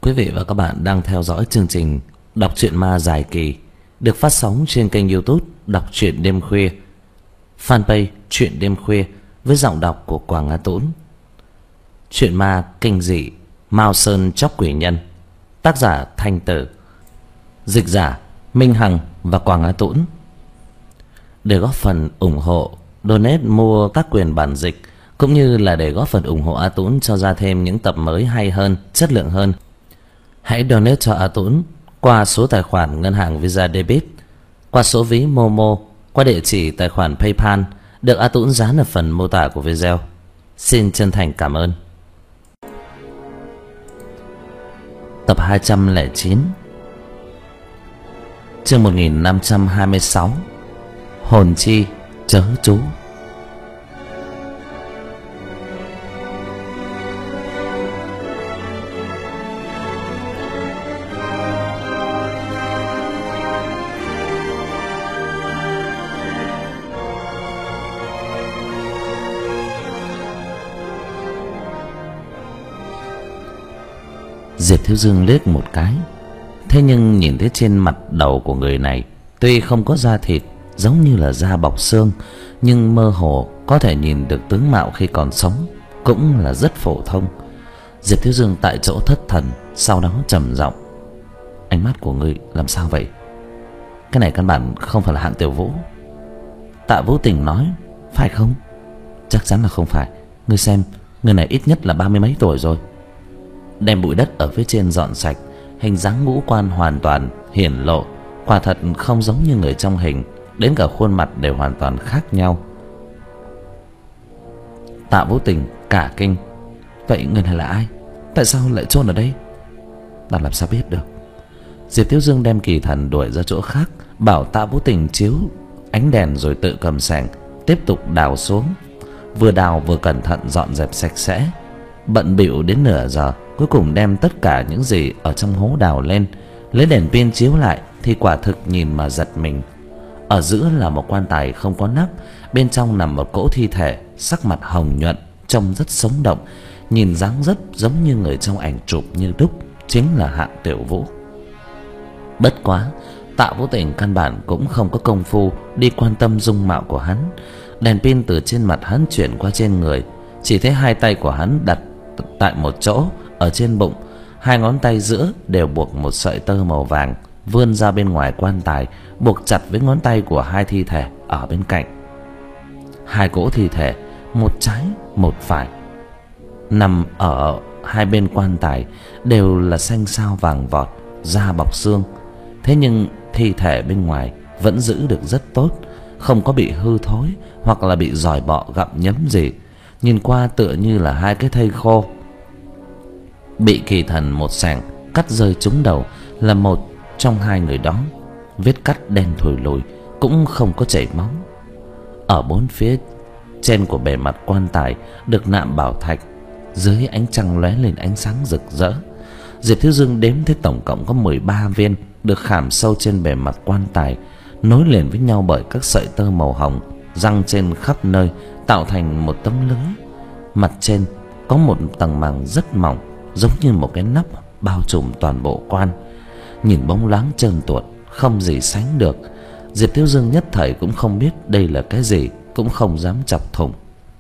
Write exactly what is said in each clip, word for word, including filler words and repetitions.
Quý vị và các bạn đang theo dõi chương trình Đọc truyện ma dài kỳ được phát sóng trên kênh YouTube Đọc truyện đêm khuya, fanpage Truyện đêm khuya với giọng đọc của Quảng Á Tũng. Truyện ma kinh dị Mao Sơn Chóc Quỷ Nhân, tác giả Thanh Tử, dịch giả Minh Hằng và Quảng Á Tũng. Để góp phần ủng hộ, donate mua các quyền bản dịch cũng như là để góp phần ủng hộ A Tũng cho ra thêm những tập mới hay hơn, chất lượng hơn, hãy donate cho A Tũng qua số tài khoản ngân hàng Visa Debit, qua số ví Momo, qua địa chỉ tài khoản PayPal được A Tũng dán ở phần mô tả của video. Xin chân thành cảm ơn. Tập hai trăm lẻ chín, chương một nghìn năm trăm hai mươi sáu, hồn chi chớ chú. Diệp Thiếu Dương liếc một cái, thế nhưng nhìn thấy trên mặt đầu của người này tuy không có da thịt giống như là da bọc xương, nhưng mơ hồ có thể nhìn được tướng mạo khi còn sống, cũng là rất phổ thông. Diệp Thiếu Dương tại chỗ thất thần, sau đó trầm giọng: "Ánh mắt của ngươi làm sao vậy? Cái này căn bản không phải là Hạng Tiểu Vũ." Tạ Vũ Tình nói: "Phải không?" "Chắc chắn là không phải. Ngươi xem, người này ít nhất là ba mươi mấy tuổi rồi." Đem bụi đất ở phía trên dọn sạch, hình dáng ngũ quan hoàn toàn hiển lộ, quả thật không giống như người trong hình, đến cả khuôn mặt đều hoàn toàn khác nhau. Tạ Vũ Tình cả kinh: "Vậy người này là ai? Tại sao lại chôn ở đây?" "Ta làm sao biết được?" Diệp Thiếu Dương đem kỳ thần đuổi ra chỗ khác, bảo Tạ Vũ Tình chiếu ánh đèn rồi tự cầm xẻng tiếp tục đào xuống. Vừa đào vừa cẩn thận dọn dẹp sạch sẽ, bận bịu đến nửa giờ, cuối cùng đem tất cả những gì ở trong hố đào lên, lấy đèn pin chiếu lại thì quả thực nhìn mà giật mình. Ở giữa là một quan tài không có nắp, bên trong nằm một cỗ thi thể, sắc mặt hồng nhuận, trông rất sống động, nhìn dáng dấp giống như người trong ảnh chụp như đúc, chính là Hạng Tiểu Vũ. Bất quá Tạ Vũ Tình căn bản cũng không có công phu đi quan tâm dung mạo của hắn. Đèn pin từ trên mặt hắn chuyển qua trên người, chỉ thấy hai tay của hắn đặt tại một chỗ ở trên bụng, hai ngón tay giữa đều buộc một sợi tơ màu vàng vươn ra bên ngoài quan tài, buộc chặt với ngón tay của hai thi thể ở bên cạnh. Hai cỗ thi thể, một trái một phải, nằm ở hai bên quan tài, đều là xanh xao vàng vọt, da bọc xương. Thế nhưng thi thể bên ngoài vẫn giữ được rất tốt, không có bị hư thối hoặc là bị giòi bọ gặm nhấm gì, nhìn qua tựa như là hai cái thây khô. Bị kỳ thần một xẻng cắt rơi trúng đầu là một trong hai người đó, vết cắt đen thùi lùi, cũng không có chảy máu. Ở bốn phía trên của bề mặt quan tài được nạm bảo thạch, dưới ánh trăng lóe lên ánh sáng rực rỡ. Diệp Thiếu Dương đếm thấy tổng cộng có mười ba viên được khảm sâu trên bề mặt quan tài, nối liền với nhau bởi các sợi tơ màu hồng giăng trên khắp nơi, tạo thành một tấm lưới. Mặt trên có một tầng màng rất mỏng, giống như một cái nắp bao trùm toàn bộ quan, nhìn bóng loáng trơn tuột, không gì sánh được. Diệp Thiếu Dương nhất thời cũng không biết đây là cái gì, cũng không dám chọc thủng.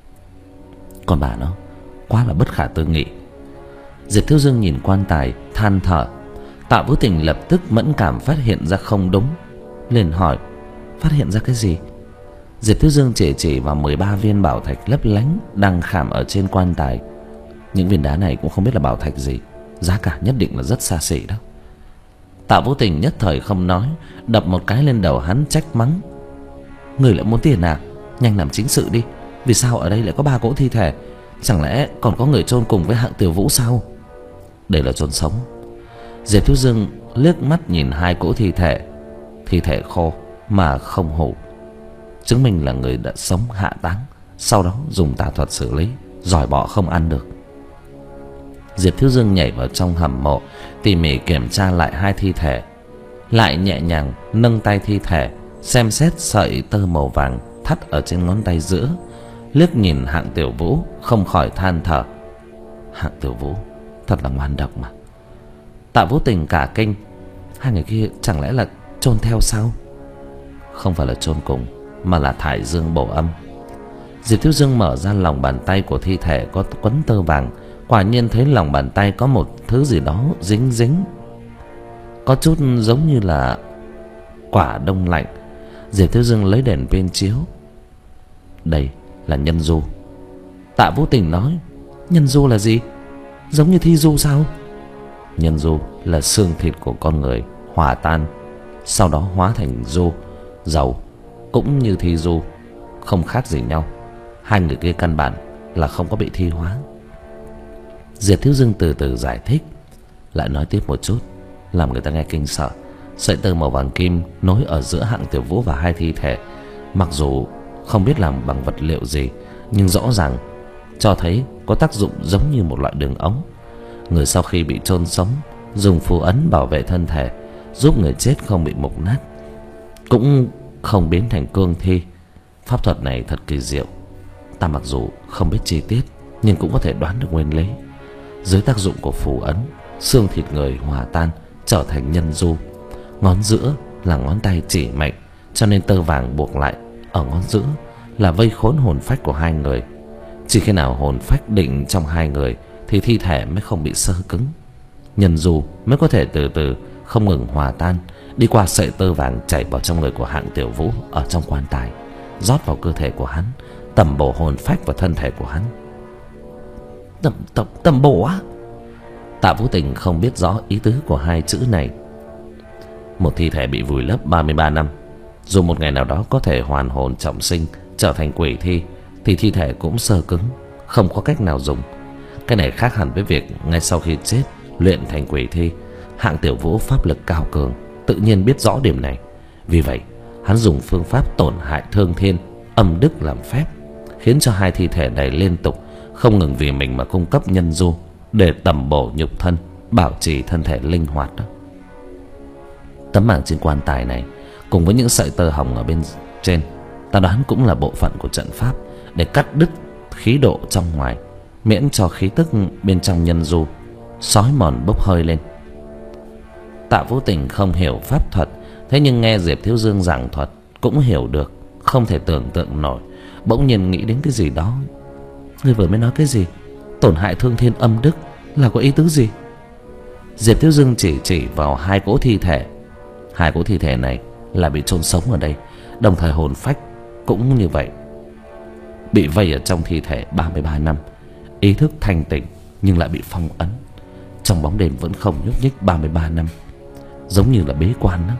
Còn bà nó quá là bất khả tư nghị. Diệp Thiếu Dương nhìn quan tài than thở. Tạ Vũ Tình lập tức mẫn cảm phát hiện ra không đúng, liền hỏi: "Phát hiện ra cái gì?" Diệp Thiếu Dương chỉ chỉ vào mười ba viên bảo thạch lấp lánh đang khảm ở trên quan tài. "Những viên đá này cũng không biết là bảo thạch gì, giá cả nhất định là rất xa xỉ đó." Tạ Vũ Tình nhất thời không nói, đập một cái lên đầu hắn trách mắng: "Người lại muốn tiền à? Nhanh làm chính sự đi. Vì sao ở đây lại có ba cỗ thi thể? Chẳng lẽ còn có người chôn cùng với Hạng Tiểu Vũ sao?" "Đây là chôn sống." Diệp Thiếu Dương liếc mắt nhìn hai cỗ thi thể, thi thể khô mà không hủ, chứng minh là người đã sống hạ táng, sau đó dùng tà thuật xử lý, giỏi bọ không ăn được. Diệp Thiếu Dương nhảy vào trong hầm mộ, tỉ mỉ kiểm tra lại hai thi thể, lại nhẹ nhàng nâng tay thi thể, xem xét sợi tơ màu vàng thắt ở trên ngón tay giữa, liếc nhìn Hạng Tiểu Vũ, không khỏi than thở: "Hạng Tiểu Vũ thật là ngoan độc mà." Tạ Vũ Tình cả kinh. Hai người kia chẳng lẽ là chôn theo sao? Không phải là chôn cùng, mà là thải dương bổ âm. Diệp Thiếu Dương mở ra lòng bàn tay của thi thể có quấn tơ vàng. Quả nhiên thấy lòng bàn tay có một thứ gì đó dính dính, có chút giống như là quả đông lạnh. Diệp Thiếu Dương lấy đèn pin chiếu. Đây là nhân du. Tạ Vũ Tình nói. Nhân du là gì? Giống như thi du sao? Nhân du là xương thịt của con người hòa tan, sau đó hóa thành du, dầu. Cũng như thi du, không khác gì nhau. Hai người kia căn bản là không có bị thi hóa. Diệp Thiếu Dương từ từ giải thích, lại nói tiếp một chút làm người ta nghe kinh sợ. Sợi tơ màu vàng kim nối ở giữa Hạng Tiểu Vũ và hai thi thể, mặc dù không biết làm bằng vật liệu gì, nhưng rõ ràng cho thấy có tác dụng giống như một loại đường ống. Người sau khi bị chôn sống dùng phù ấn bảo vệ thân thể, giúp người chết không bị mục nát, cũng không biến thành cương thi. Pháp thuật này thật kỳ diệu. Ta mặc dù không biết chi tiết, nhưng cũng có thể đoán được nguyên lý. Dưới tác dụng của phù ấn, xương thịt người hòa tan trở thành nhân du. Ngón giữa là ngón tay chỉ mệnh, cho nên tơ vàng buộc lại ở ngón giữa là vây khốn hồn phách của hai người. Chỉ khi nào hồn phách định trong hai người thì thi thể mới không bị sơ cứng. Nhân du mới có thể từ từ không ngừng hòa tan, đi qua sợi tơ vàng chảy vào trong người của Hạng Tiểu Vũ ở trong quan tài, rót vào cơ thể của hắn, tẩm bổ hồn phách và thân thể của hắn. Tẩm tẩm tẩm bổ á? Tạ Vũ Tình không biết rõ ý tứ của hai chữ này. Một thi thể bị vùi lấp ba mươi ba năm, dù một ngày nào đó có thể hoàn hồn trọng sinh trở thành quỷ thi, thì thi thể cũng sơ cứng, không có cách nào dùng. Cái này khác hẳn với việc ngay sau khi chết luyện thành quỷ thi. Hạng Tiểu Vũ pháp lực cao cường, tự nhiên biết rõ điểm này. Vì vậy hắn dùng phương pháp tổn hại thương thiên, âm đức làm phép, khiến cho hai thi thể này liên tục không ngừng vì mình mà cung cấp nhân du để tẩm bổ nhục thân, bảo trì thân thể linh hoạt đó. Tấm mảng trên quan tài này cùng với những sợi tơ hồng ở bên trên, ta đoán cũng là bộ phận của trận pháp để cắt đứt khí độ trong ngoài, miễn cho khí tức bên trong nhân du xói mòn bốc hơi lên. Tạ Vũ Tình không hiểu pháp thuật, thế nhưng nghe Diệp Thiếu Dương giảng thuật cũng hiểu được, không thể tưởng tượng nổi. Bỗng nhiên nghĩ đến cái gì đó. Ngươi vừa mới nói cái gì? Tổn hại thương thiên âm đức là có ý tứ gì? Diệp Thiếu Dương chỉ chỉ vào hai cỗ thi thể. Hai cỗ thi thể này là bị chôn sống ở đây, đồng thời hồn phách cũng như vậy, bị vây ở trong thi thể ba mươi ba năm, ý thức thanh tỉnh nhưng lại bị phong ấn trong bóng đêm, vẫn không nhúc nhích ba mươi ba năm, giống như là bế quan đó.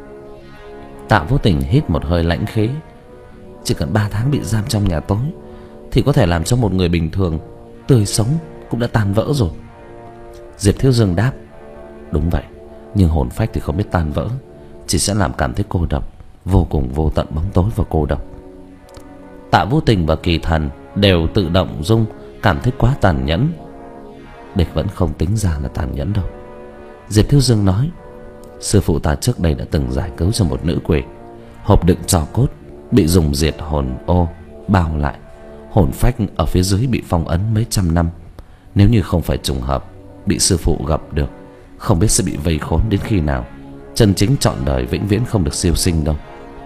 Tạ Vũ Tình hít một hơi lãnh khí. Chỉ cần ba tháng bị giam trong nhà tối thì có thể làm cho một người bình thường tươi sống cũng đã tan vỡ rồi. Diệp Thiếu Dương đáp. Đúng vậy, nhưng hồn phách thì không biết tan vỡ, chỉ sẽ làm cảm thấy cô độc, vô cùng vô tận bóng tối và cô độc. Tạ Vũ Tình và Kỳ Thần đều tự động dung, cảm thấy quá tàn nhẫn. Địch vẫn không tính ra là tàn nhẫn đâu. Diệp Thiếu Dương nói. Sư phụ ta trước đây đã từng giải cứu cho một nữ quỷ. Hộp đựng tro cốt bị dùng diệt hồn ô bao lại, hồn phách ở phía dưới bị phong ấn mấy trăm năm. Nếu như không phải trùng hợp bị sư phụ gặp được, không biết sẽ bị vây khốn đến khi nào, chân chính trọn đời vĩnh viễn không được siêu sinh đâu.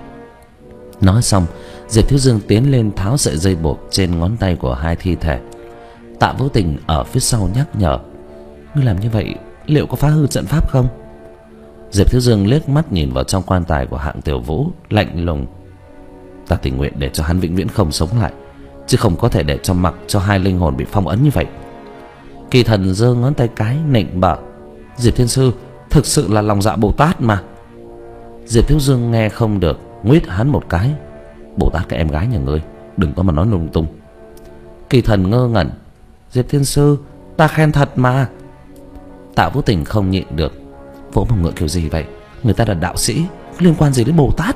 Nói xong, Diệp Thiếu Dương tiến lên tháo sợi dây buộc trên ngón tay của hai thi thể. Tạ Vũ Tình ở phía sau nhắc nhở. Ngươi làm như vậy liệu có phá hư trận pháp không? Diệp Thiếu Dương liếc mắt nhìn vào trong quan tài của Hạng Tiểu Vũ, lạnh lùng. Ta tình nguyện để cho hắn vĩnh viễn không sống lại, chứ không có thể để cho mặc cho hai linh hồn bị phong ấn như vậy. Kỳ Thần giơ ngón tay cái nịnh bợ. Diệp Thiên Sư thực sự là lòng dạ Bồ Tát mà. Diệp Thiếu Dương nghe không được, nguyết hắn một cái. Bồ Tát cái em gái nhà ngươi, đừng có mà nói lung tung. Kỳ Thần ngơ ngẩn. Diệp Thiên Sư, ta khen thật mà. Tạ Vũ Tình không nhịn được. Vỗ mông ngựa kiểu gì vậy? Người ta là đạo sĩ, có liên quan gì đến Bồ Tát?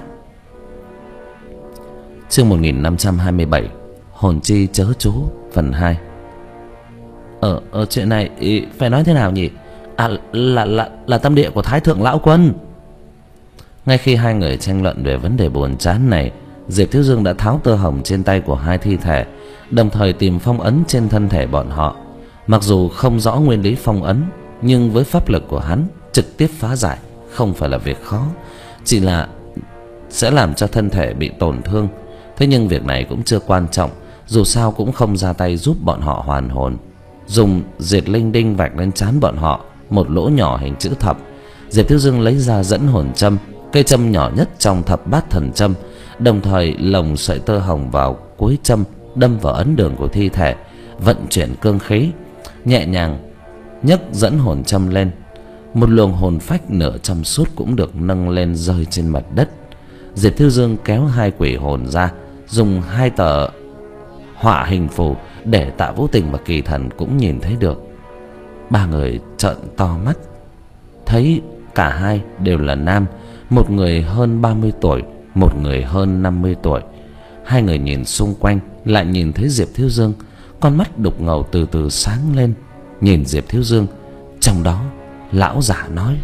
Chương một nghìn năm trăm hai mươi bảy, Hồn chi chớ chú, phần hai. Ở, ở chuyện này ý, phải nói thế nào nhỉ? À, là, là, là tâm địa của Thái Thượng Lão Quân. Ngay khi hai người tranh luận về vấn đề buồn chán này, Diệp Thiếu Dương đã tháo tơ hồng trên tay của hai thi thể, đồng thời tìm phong ấn trên thân thể bọn họ. Mặc dù không rõ nguyên lý phong ấn, nhưng với pháp lực của hắn, trực tiếp phá giải không phải là việc khó, chỉ là sẽ làm cho thân thể bị tổn thương. Thế nhưng việc này cũng chưa quan trọng, dù sao cũng không ra tay giúp bọn họ hoàn hồn. Dùng diệt linh đinh vạch lên trán bọn họ một lỗ nhỏ hình chữ thập. Diệp Thiếu Dương lấy ra dẫn hồn châm, cây châm nhỏ nhất trong thập bát thần châm, đồng thời lồng sợi tơ hồng vào cuối châm, đâm vào ấn đường của thi thể, vận chuyển cương khí, nhẹ nhàng nhấc dẫn hồn châm lên. Một luồng hồn phách nửa trong suốt cũng được nâng lên rơi trên mặt đất. Diệp Thiếu Dương kéo hai quỷ hồn ra, dùng hai tờ họa hình phù để Tạ Vũ Tình và Kỳ Thần cũng nhìn thấy được. Ba người trợn to mắt, thấy cả hai đều là nam, một người hơn ba mươi tuổi, một người hơn năm mươi tuổi. Hai người nhìn xung quanh, lại nhìn thấy Diệp Thiếu Dương, con mắt đục ngầu từ từ sáng lên, nhìn Diệp Thiếu Dương. Trong đó lão giả nói: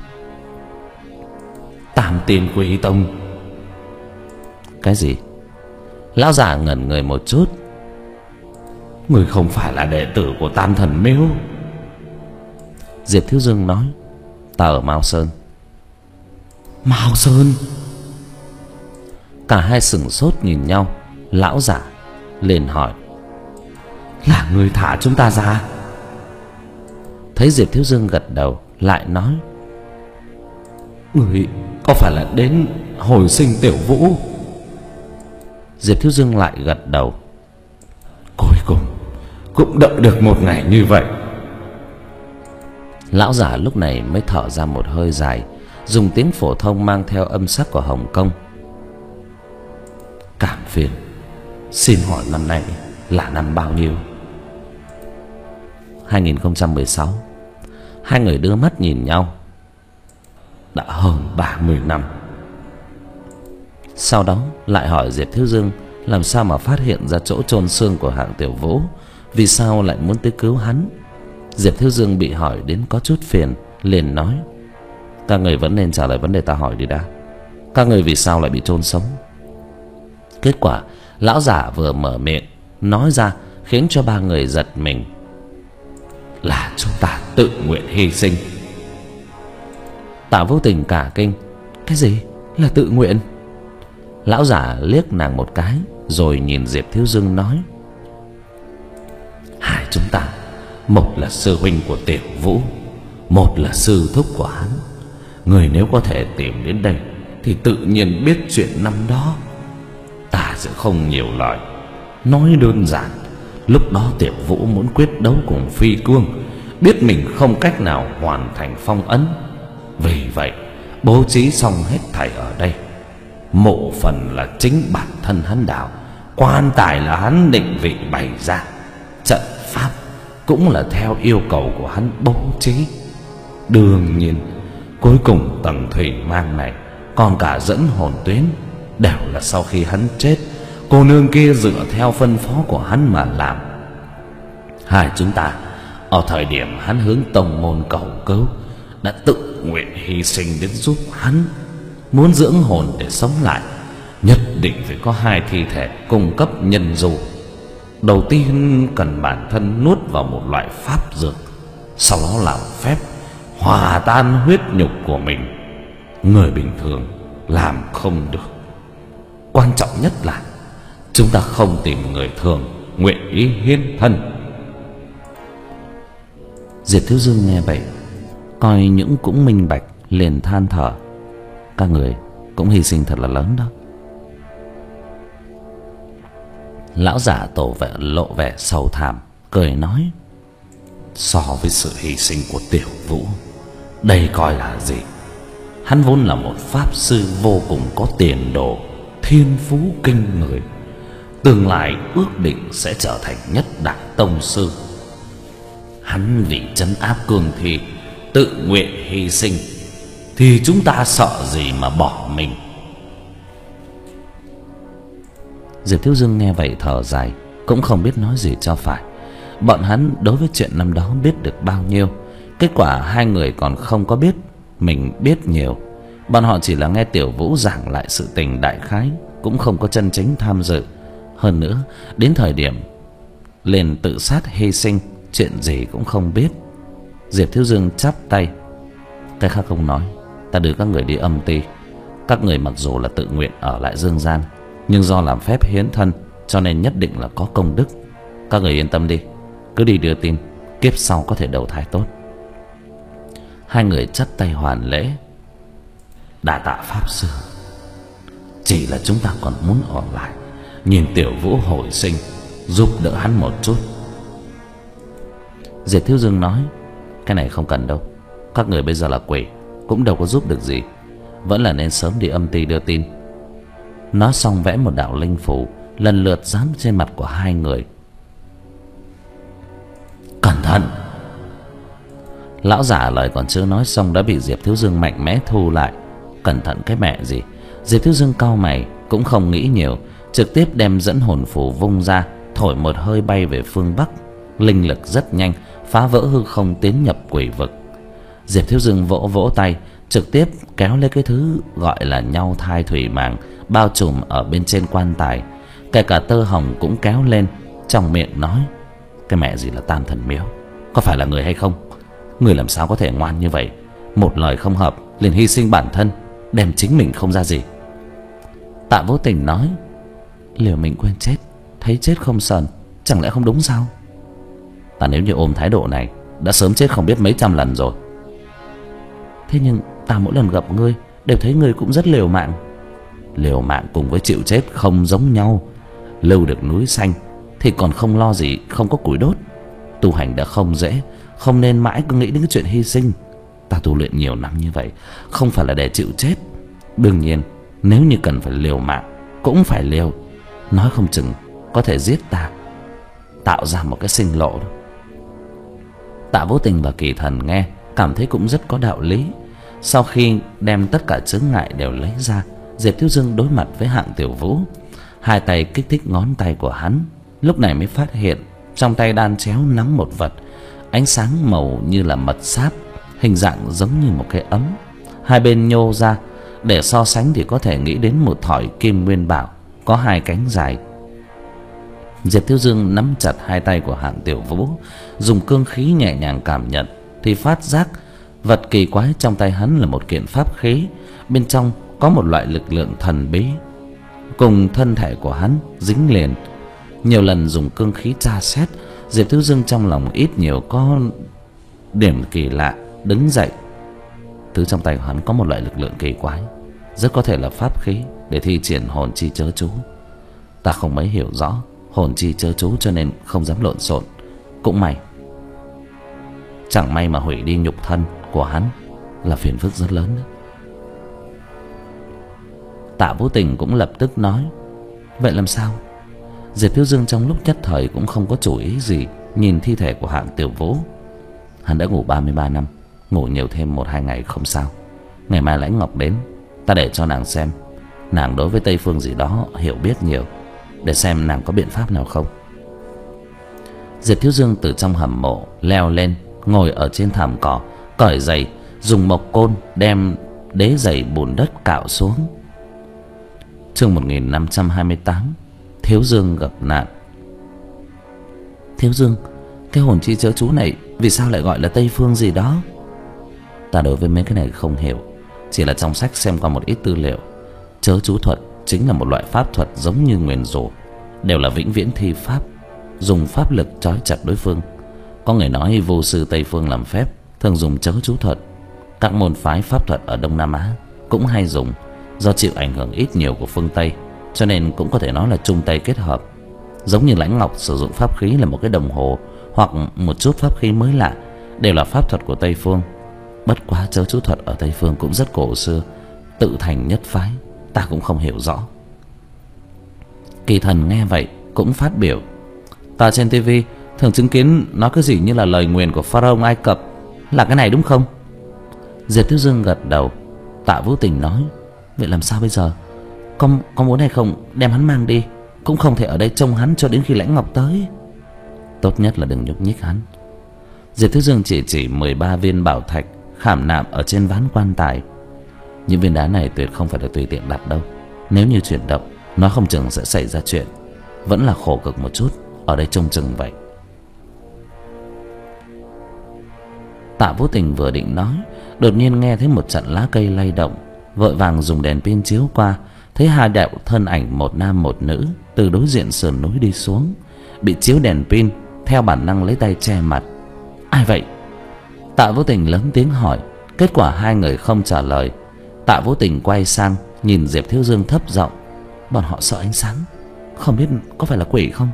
Tam Tiên Quỷ Tông. Cái gì? Lão giả ngẩn người một chút. Người không phải là đệ tử của Tam Thần Miếu? Diệp Thiếu Dương nói: Ta ở Mao Sơn. Mao Sơn? Cả hai sửng sốt nhìn nhau. Lão giả liền hỏi: Là người thả chúng ta ra? Thấy Diệp Thiếu Dương gật đầu, lại nói: Người có phải là đến hồi sinh Tiểu Vũ? Diệp Thiếu Dương lại gật đầu. Cuối cùng cũng đợi được một ngày như vậy. Lão giả lúc này mới thở ra một hơi dài, dùng tiếng phổ thông mang theo âm sắc của Hồng Kông: Cảm phiền, xin hỏi năm nay là năm bao nhiêu? hai nghìn không trăm mười sáu. Hai người đưa mắt nhìn nhau. Đã hơn ba mươi năm. Sau đó lại hỏi Diệp Thiếu Dương làm sao mà phát hiện ra chỗ chôn xương của hạng Tiểu Vũ, vì sao lại muốn tới cứu hắn. Diệp Thiếu Dương bị hỏi đến có chút phiền, liền nói: Các người vẫn nên trả lời vấn đề ta hỏi đi đã. Các người vì sao lại bị chôn sống? Kết quả lão giả vừa mở miệng nói ra khiến cho ba người giật mình: Là chúng ta tự nguyện hy sinh. Tạ Vô Tình cả kinh: Cái gì là tự nguyện? Lão giả liếc nàng một cái, rồi nhìn Diệp Thiếu Dương nói: Hai chúng ta, một là sư huynh của Tiểu Vũ, một là sư thúc của hắn. Người nếu có thể tìm đến đây thì tự nhiên biết chuyện năm đó. Ta sẽ không nhiều lời, nói đơn giản, lúc đó Tiểu Vũ muốn quyết đấu cùng Phi Cương, biết mình không cách nào hoàn thành phong ấn, vì vậy bố trí xong hết thảy ở đây. Mộ phần là chính bản thân hắn đào, quan tài là hắn định vị bày ra, trận pháp cũng là theo yêu cầu của hắn bố trí. Đương nhiên cuối cùng tầng thủy mang này, còn cả dẫn hồn tuyến, đều là sau khi hắn chết, cô nương kia dựa theo phân phó của hắn mà làm. Hai chúng ta ở thời điểm hắn hướng tông môn cầu cứu, đã tự nguyện hy sinh đến giúp hắn. Muốn dưỡng hồn để sống lại, nhất định phải có hai thi thể cung cấp nhân du. Đầu tiên cần bản thân nuốt vào một loại pháp dược, sau đó làm phép hòa tan huyết nhục của mình. Người bình thường làm không được. Quan trọng nhất là chúng ta không tìm người thường nguyện ý hiến thân. Diệp Thiếu Dương nghe vậy, coi những cũng minh bạch, liền than thở: Các người cũng hy sinh thật là lớn đó. Lão giả tổ vẻ lộ vẻ sầu thảm, cười nói: So với sự hy sinh của Tiểu Vũ, đây coi là gì? Hắn vốn là một pháp sư vô cùng có tiền đồ, thiên phú kinh người, tương lai ước định sẽ trở thành nhất đại tông sư. Hắn vì trấn áp cương thi tự nguyện hy sinh, thì chúng ta sợ gì mà bỏ mình? Diệp Thiếu Dương nghe vậy thở dài, cũng không biết nói gì cho phải. Bọn hắn đối với chuyện năm đó biết được bao nhiêu. Kết quả hai người còn không có biết mình biết nhiều. Bọn họ chỉ là nghe Tiểu Vũ giảng lại sự tình đại khái, cũng không có chân chính tham dự. Hơn nữa đến thời điểm liền tự sát hy sinh, chuyện gì cũng không biết. Diệp Thiếu Dương chắp tay. Cái khác không nói, ta đưa các người đi âm ty. Các người mặc dù là tự nguyện ở lại dương gian, nhưng do làm phép hiến thân cho nên nhất định là có công đức. Các người yên tâm đi, cứ đi đưa tin, kiếp sau có thể đầu thai tốt. Hai người chắp tay hoàn lễ. Đa tạ pháp sư. Chỉ là chúng ta còn muốn ở lại nhìn Tiểu Vũ hồi sinh, giúp đỡ hắn một chút. Diệp Thiếu Dương nói, cái này không cần đâu. Các người bây giờ là quỷ, cũng đâu có giúp được gì. Vẫn là nên sớm đi âm ty đưa tin. Nói xong vẽ một đạo linh phù lần lượt dán trên mặt của hai người. Cẩn thận. Lão giả lời còn chưa nói xong đã bị Diệp Thiếu Dương mạnh mẽ thu lại. Cẩn thận cái mẹ gì. Diệp Thiếu Dương cau mày cũng không nghĩ nhiều, trực tiếp đem dẫn hồn phù vung ra, thổi một hơi bay về phương bắc. Linh lực rất nhanh, phá vỡ hư không tiến nhập quỷ vực. Diệp Thiếu Dương vỗ vỗ tay, trực tiếp kéo lấy cái thứ gọi là nhau thai thủy màng bao trùm ở bên trên quan tài. Kể cả tơ hồng cũng kéo lên, trong miệng nói, cái mẹ gì là Tam Thần Miếu, có phải là người hay không? Người làm sao có thể ngoan như vậy? Một lời không hợp liền hy sinh bản thân, đem chính mình không ra gì. Tạ Vô Tình nói, liều mình quên chết, thấy chết không sờn, chẳng lẽ không đúng sao? Ta nếu như ôm thái độ này đã sớm chết không biết mấy trăm lần rồi. Thế nhưng ta mỗi lần gặp ngươi đều thấy ngươi cũng rất liều mạng. Liều mạng cùng với chịu chết không giống nhau. Lưu được núi xanh thì còn không lo gì không có củi đốt. Tu hành đã không dễ, không nên mãi cứ nghĩ đến cái chuyện hy sinh. Ta tu luyện nhiều năm như vậy không phải là để chịu chết. Đương nhiên nếu như cần phải liều mạng cũng phải liều. Nói không chừng có thể giết ta, tạo ra một cái sinh lộ. Tạ Vô Tình và Kỳ Thần nghe cảm thấy cũng rất có đạo lý. Sau khi đem tất cả chướng ngại đều lấy ra, Diệp Thiếu Dương đối mặt với Hạng Tiểu Vũ, hai tay kích thích ngón tay của hắn, lúc này mới phát hiện trong tay đan chéo nắm một vật, ánh sáng màu như là mật sáp, hình dạng giống như một cái ấm, hai bên nhô ra. Để so sánh thì có thể nghĩ đến một thỏi kim nguyên bảo có hai cánh dài. Diệp Thiếu Dương nắm chặt hai tay của Hạng Tiểu Vũ, dùng cương khí nhẹ nhàng cảm nhận, thì phát giác vật kỳ quái trong tay hắn là một kiện pháp khí, bên trong có một loại lực lượng thần bí cùng thân thể của hắn dính liền. Nhiều lần dùng cương khí tra xét, Diệp Thiếu Dương trong lòng ít nhiều có điểm kỳ lạ, đứng dậy. Thứ trong tay của hắn có một loại lực lượng kỳ quái, rất có thể là pháp khí để thi triển hồn chi chớ chú. Ta không mấy hiểu rõ hồn chi chớ chú cho nên không dám lộn xộn. Cũng may, chẳng may mà hủy đi nhục thân của hắn là phiền phức rất lớn đó. Tạ Vô Tình cũng lập tức nói, vậy làm sao? Diệp Thiếu Dương trong lúc nhất thời cũng không có chủ ý gì, nhìn thi thể của Hạng Tiểu Vũ. Hắn đã ngủ ba mươi ba năm, ngủ nhiều thêm một hai ngày không sao. Ngày mai Lãnh Ngọc đến, ta để cho nàng xem. Nàng đối với Tây Phương gì đó hiểu biết nhiều, để xem nàng có biện pháp nào không. Diệp Thiếu Dương từ trong hầm mộ leo lên, ngồi ở trên thảm cỏ, cởi giày, dùng mộc côn đem đế giày bùn đất cạo xuống. Chương một nghìn năm trăm hai mươi tám, Thiếu Dương gặp nạn. Thiếu Dương, cái hồn chi chớ chú này vì sao lại gọi là Tây Phương gì đó? Ta đối với mấy cái này không hiểu, chỉ là trong sách xem qua một ít tư liệu. Chớ chú thuật chính là một loại pháp thuật giống như nguyền rủa, đều là vĩnh viễn thi pháp, dùng pháp lực trói chặt đối phương. Có người nói vô sư Tây Phương làm phép thường dùng chớ chú thuật. Các môn phái pháp thuật ở Đông Nam Á cũng hay dùng, do chịu ảnh hưởng ít nhiều của phương Tây, cho nên cũng có thể nói là Trung Tây kết hợp. Giống như Lãnh Ngọc sử dụng pháp khí là một cái đồng hồ hoặc một chút pháp khí mới lạ, đều là pháp thuật của Tây Phương. Bất quá chớ chú thuật ở Tây Phương cũng rất cổ xưa, tự thành nhất phái, ta cũng không hiểu rõ. Kỳ Thần nghe vậy cũng phát biểu, ta trên tivi thường chứng kiến nó cái gì như là lời nguyền của Pharaoh Ai Cập, là cái này đúng không? Diệp Thiếu Dương gật đầu. Tạ Vô Tình nói, vậy làm sao bây giờ? Có, có muốn hay không đem hắn mang đi, cũng không thể ở đây trông hắn cho đến khi Lãnh Ngọc tới. Tốt nhất là đừng nhúc nhích hắn. Diệp Thiếu Dương chỉ chỉ mười ba viên bảo thạch khảm nạm ở trên ván quan tài. Những viên đá này tuyệt không phải là tùy tiện đặt đâu, nếu như chuyển động nó không chừng sẽ xảy ra chuyện. Vẫn là khổ cực một chút, ở đây trông chừng vậy. Tạ Vũ Tình vừa định nói, đột nhiên nghe thấy một trận lá cây lay động, vội vàng dùng đèn pin chiếu qua, thấy hai đạo thân ảnh một nam một nữ từ đối diện sườn núi đi xuống, bị chiếu đèn pin, theo bản năng lấy tay che mặt. Ai vậy? Tạ Vũ Tình lớn tiếng hỏi. Kết quả hai người không trả lời. Tạ Vũ Tình quay sang nhìn Diệp Thiếu Dương thấp giọng, bọn họ sợ ánh sáng, không biết có phải là quỷ không?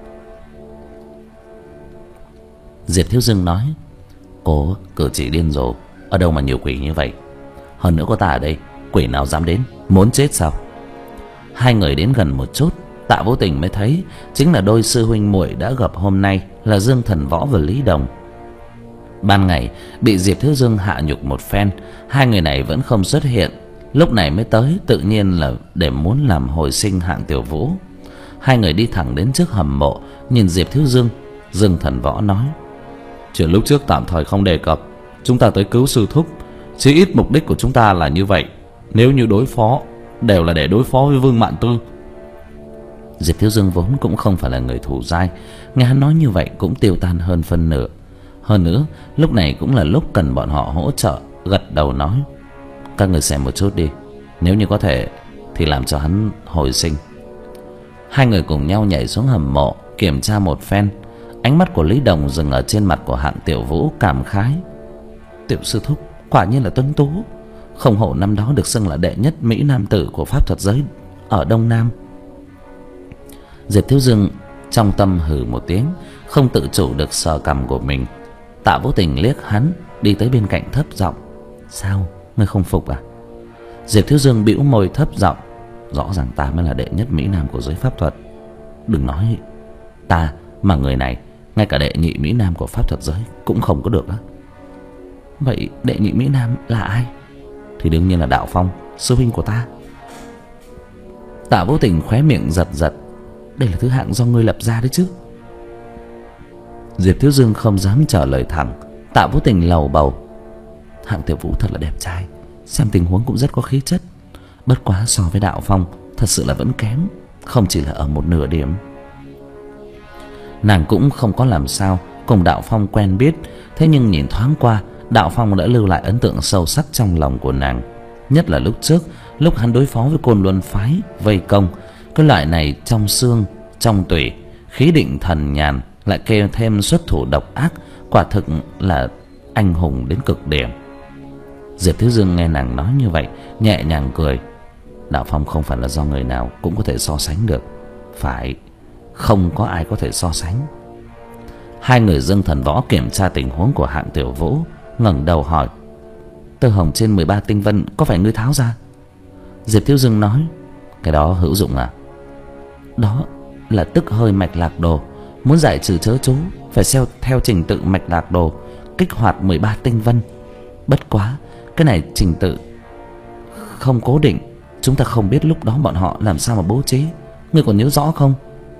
Diệp Thiếu Dương nói, cô cử chỉ điên rồ, ở đâu mà nhiều quỷ như vậy? Hơn nữa có ta ở đây, quỷ nào dám đến, muốn chết sao? Hai người đến gần một chút, Tạ Vũ Tình mới thấy chính là đôi sư huynh muội đã gặp hôm nay, là Dương Thần Võ và Lý Đồng. Ban ngày bị Diệp Thiếu Dương hạ nhục một phen, hai người này vẫn không xuất hiện, lúc này mới tới, tự nhiên là để muốn làm hồi sinh Hạng Tiểu Vũ. Hai người đi thẳng đến trước hầm mộ, nhìn Diệp Thiếu Dương. Dương Thần Võ nói, chuyện lúc trước tạm thời không đề cập, chúng ta tới cứu sư thúc, chí ít mục đích của chúng ta là như vậy. Nếu như đối phó, đều là để đối phó với Vương Mạn Tư. Diệp Thiếu Dương vốn cũng không phải là người thù dai, nghe hắn nói như vậy cũng tiêu tan hơn phân nửa. Hơn nữa lúc này cũng là lúc cần bọn họ hỗ trợ, gật đầu nói, các người xem một chút đi, nếu như có thể thì làm cho hắn hồi sinh. Hai người cùng nhau nhảy xuống hầm mộ, kiểm tra một phen. Ánh mắt của Lý Đồng dừng ở trên mặt của Hạng Tiểu Vũ, cảm khái, tiểu sư thúc quả nhiên là tuấn tú, không hổ năm đó được xưng là đệ nhất mỹ nam tử của pháp thuật giới ở Đông Nam. Diệp Thiếu Dương trong tâm hừ một tiếng, không tự chủ được sờ cằm của mình. Tạ Vũ Tình liếc hắn, đi tới bên cạnh thấp giọng, sao, ngươi không phục à? Diệp Thiếu Dương bĩu môi thấp giọng, rõ ràng ta mới là đệ nhất mỹ nam của giới pháp thuật. Đừng nói ta, mà người này ngay cả đệ nhị mỹ nam của pháp thuật giới cũng không có được á. Vậy đệ nhị mỹ nam là ai? Thì đương nhiên là Đạo Phong, sư huynh của ta. Tạ Vũ Tình khóe miệng giật giật, đây là thứ hạng do ngươi lập ra đấy chứ? Diệp Thiếu Dương không dám trả lời thẳng. Tạ Vũ Tình lầu bầu, Hạng Tiểu Vũ thật là đẹp trai, xem tình huống cũng rất có khí chất, bất quá so với Đạo Phong thật sự là vẫn kém, không chỉ là ở một nửa điểm. Nàng cũng không có làm sao cùng Đạo Phong quen biết, thế nhưng nhìn thoáng qua, Đạo Phong đã lưu lại ấn tượng sâu sắc trong lòng của nàng. Nhất là lúc trước, lúc hắn đối phó với Côn Luân phái vây công, cái loại này trong xương trong tủy, khí định thần nhàn, lại kèm thêm xuất thủ độc ác, quả thực là anh hùng đến cực điểm. Diệp Thiếu Dương nghe nàng nói như vậy, nhẹ nhàng cười, Đạo Phong không phải là do người nào cũng có thể so sánh được. Phải, không có ai có thể so sánh. Hai người Dương Thần Võ kiểm tra tình huống của Hạng Tiểu Vũ, ngẩng đầu hỏi, tơ hồng trên mười ba tinh vân có phải ngươi tháo ra? Diệp Thiếu Dương nói, cái đó hữu dụng à? Đó là tức hơi mạch lạc đồ, muốn giải trừ chớ chú phải theo theo trình tự mạch lạc đồ, kích hoạt mười ba tinh vân. Bất quá cái này trình tự không cố định, chúng ta không biết lúc đó bọn họ làm sao mà bố trí, ngươi còn nhớ rõ không?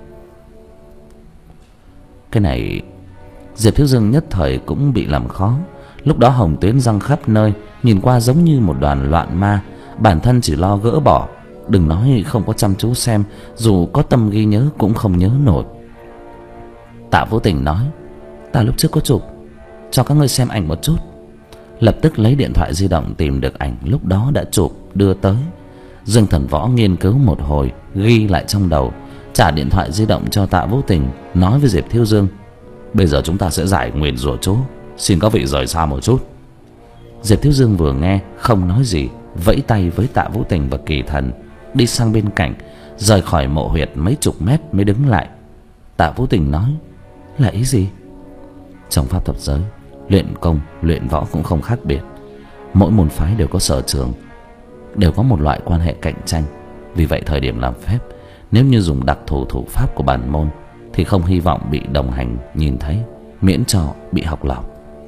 Cái này Diệp Thiếu Dương nhất thời cũng bị làm khó. Lúc đó hồng tuyến răng khắp nơi, nhìn qua giống như một đoàn loạn ma, bản thân chỉ lo gỡ bỏ, đừng nói không có chăm chú xem, dù có tâm ghi nhớ cũng không nhớ nổi. Tạ Vũ Tình nói, ta lúc trước có chụp, cho các ngươi xem ảnh một chút. Lập tức lấy điện thoại di động tìm được ảnh lúc đó đã chụp, đưa tới. Dương Thần Võ nghiên cứu một hồi, ghi lại trong đầu, trả điện thoại di động cho Tạ Vũ Tình, nói với Diệp Thiếu Dương, bây giờ chúng ta sẽ giải nguyền rủa chú, xin các vị rời xa một chút. Diệp Thiếu Dương vừa nghe không nói gì, vẫy tay với Tạ Vũ Tình và Kỳ Thần, đi sang bên cạnh, rời khỏi mộ huyệt mấy chục mét mới đứng lại. Tạ Vũ Tình nói, là ý gì? Trong pháp thuật giới, luyện công, luyện võ cũng không khác biệt. Mỗi môn phái đều có sở trường, đều có một loại quan hệ cạnh tranh. Vì vậy thời điểm làm phép, nếu như dùng đặc thù thủ pháp của bản môn thì không hy vọng bị đồng hành nhìn thấy, miễn cho bị học lỏng.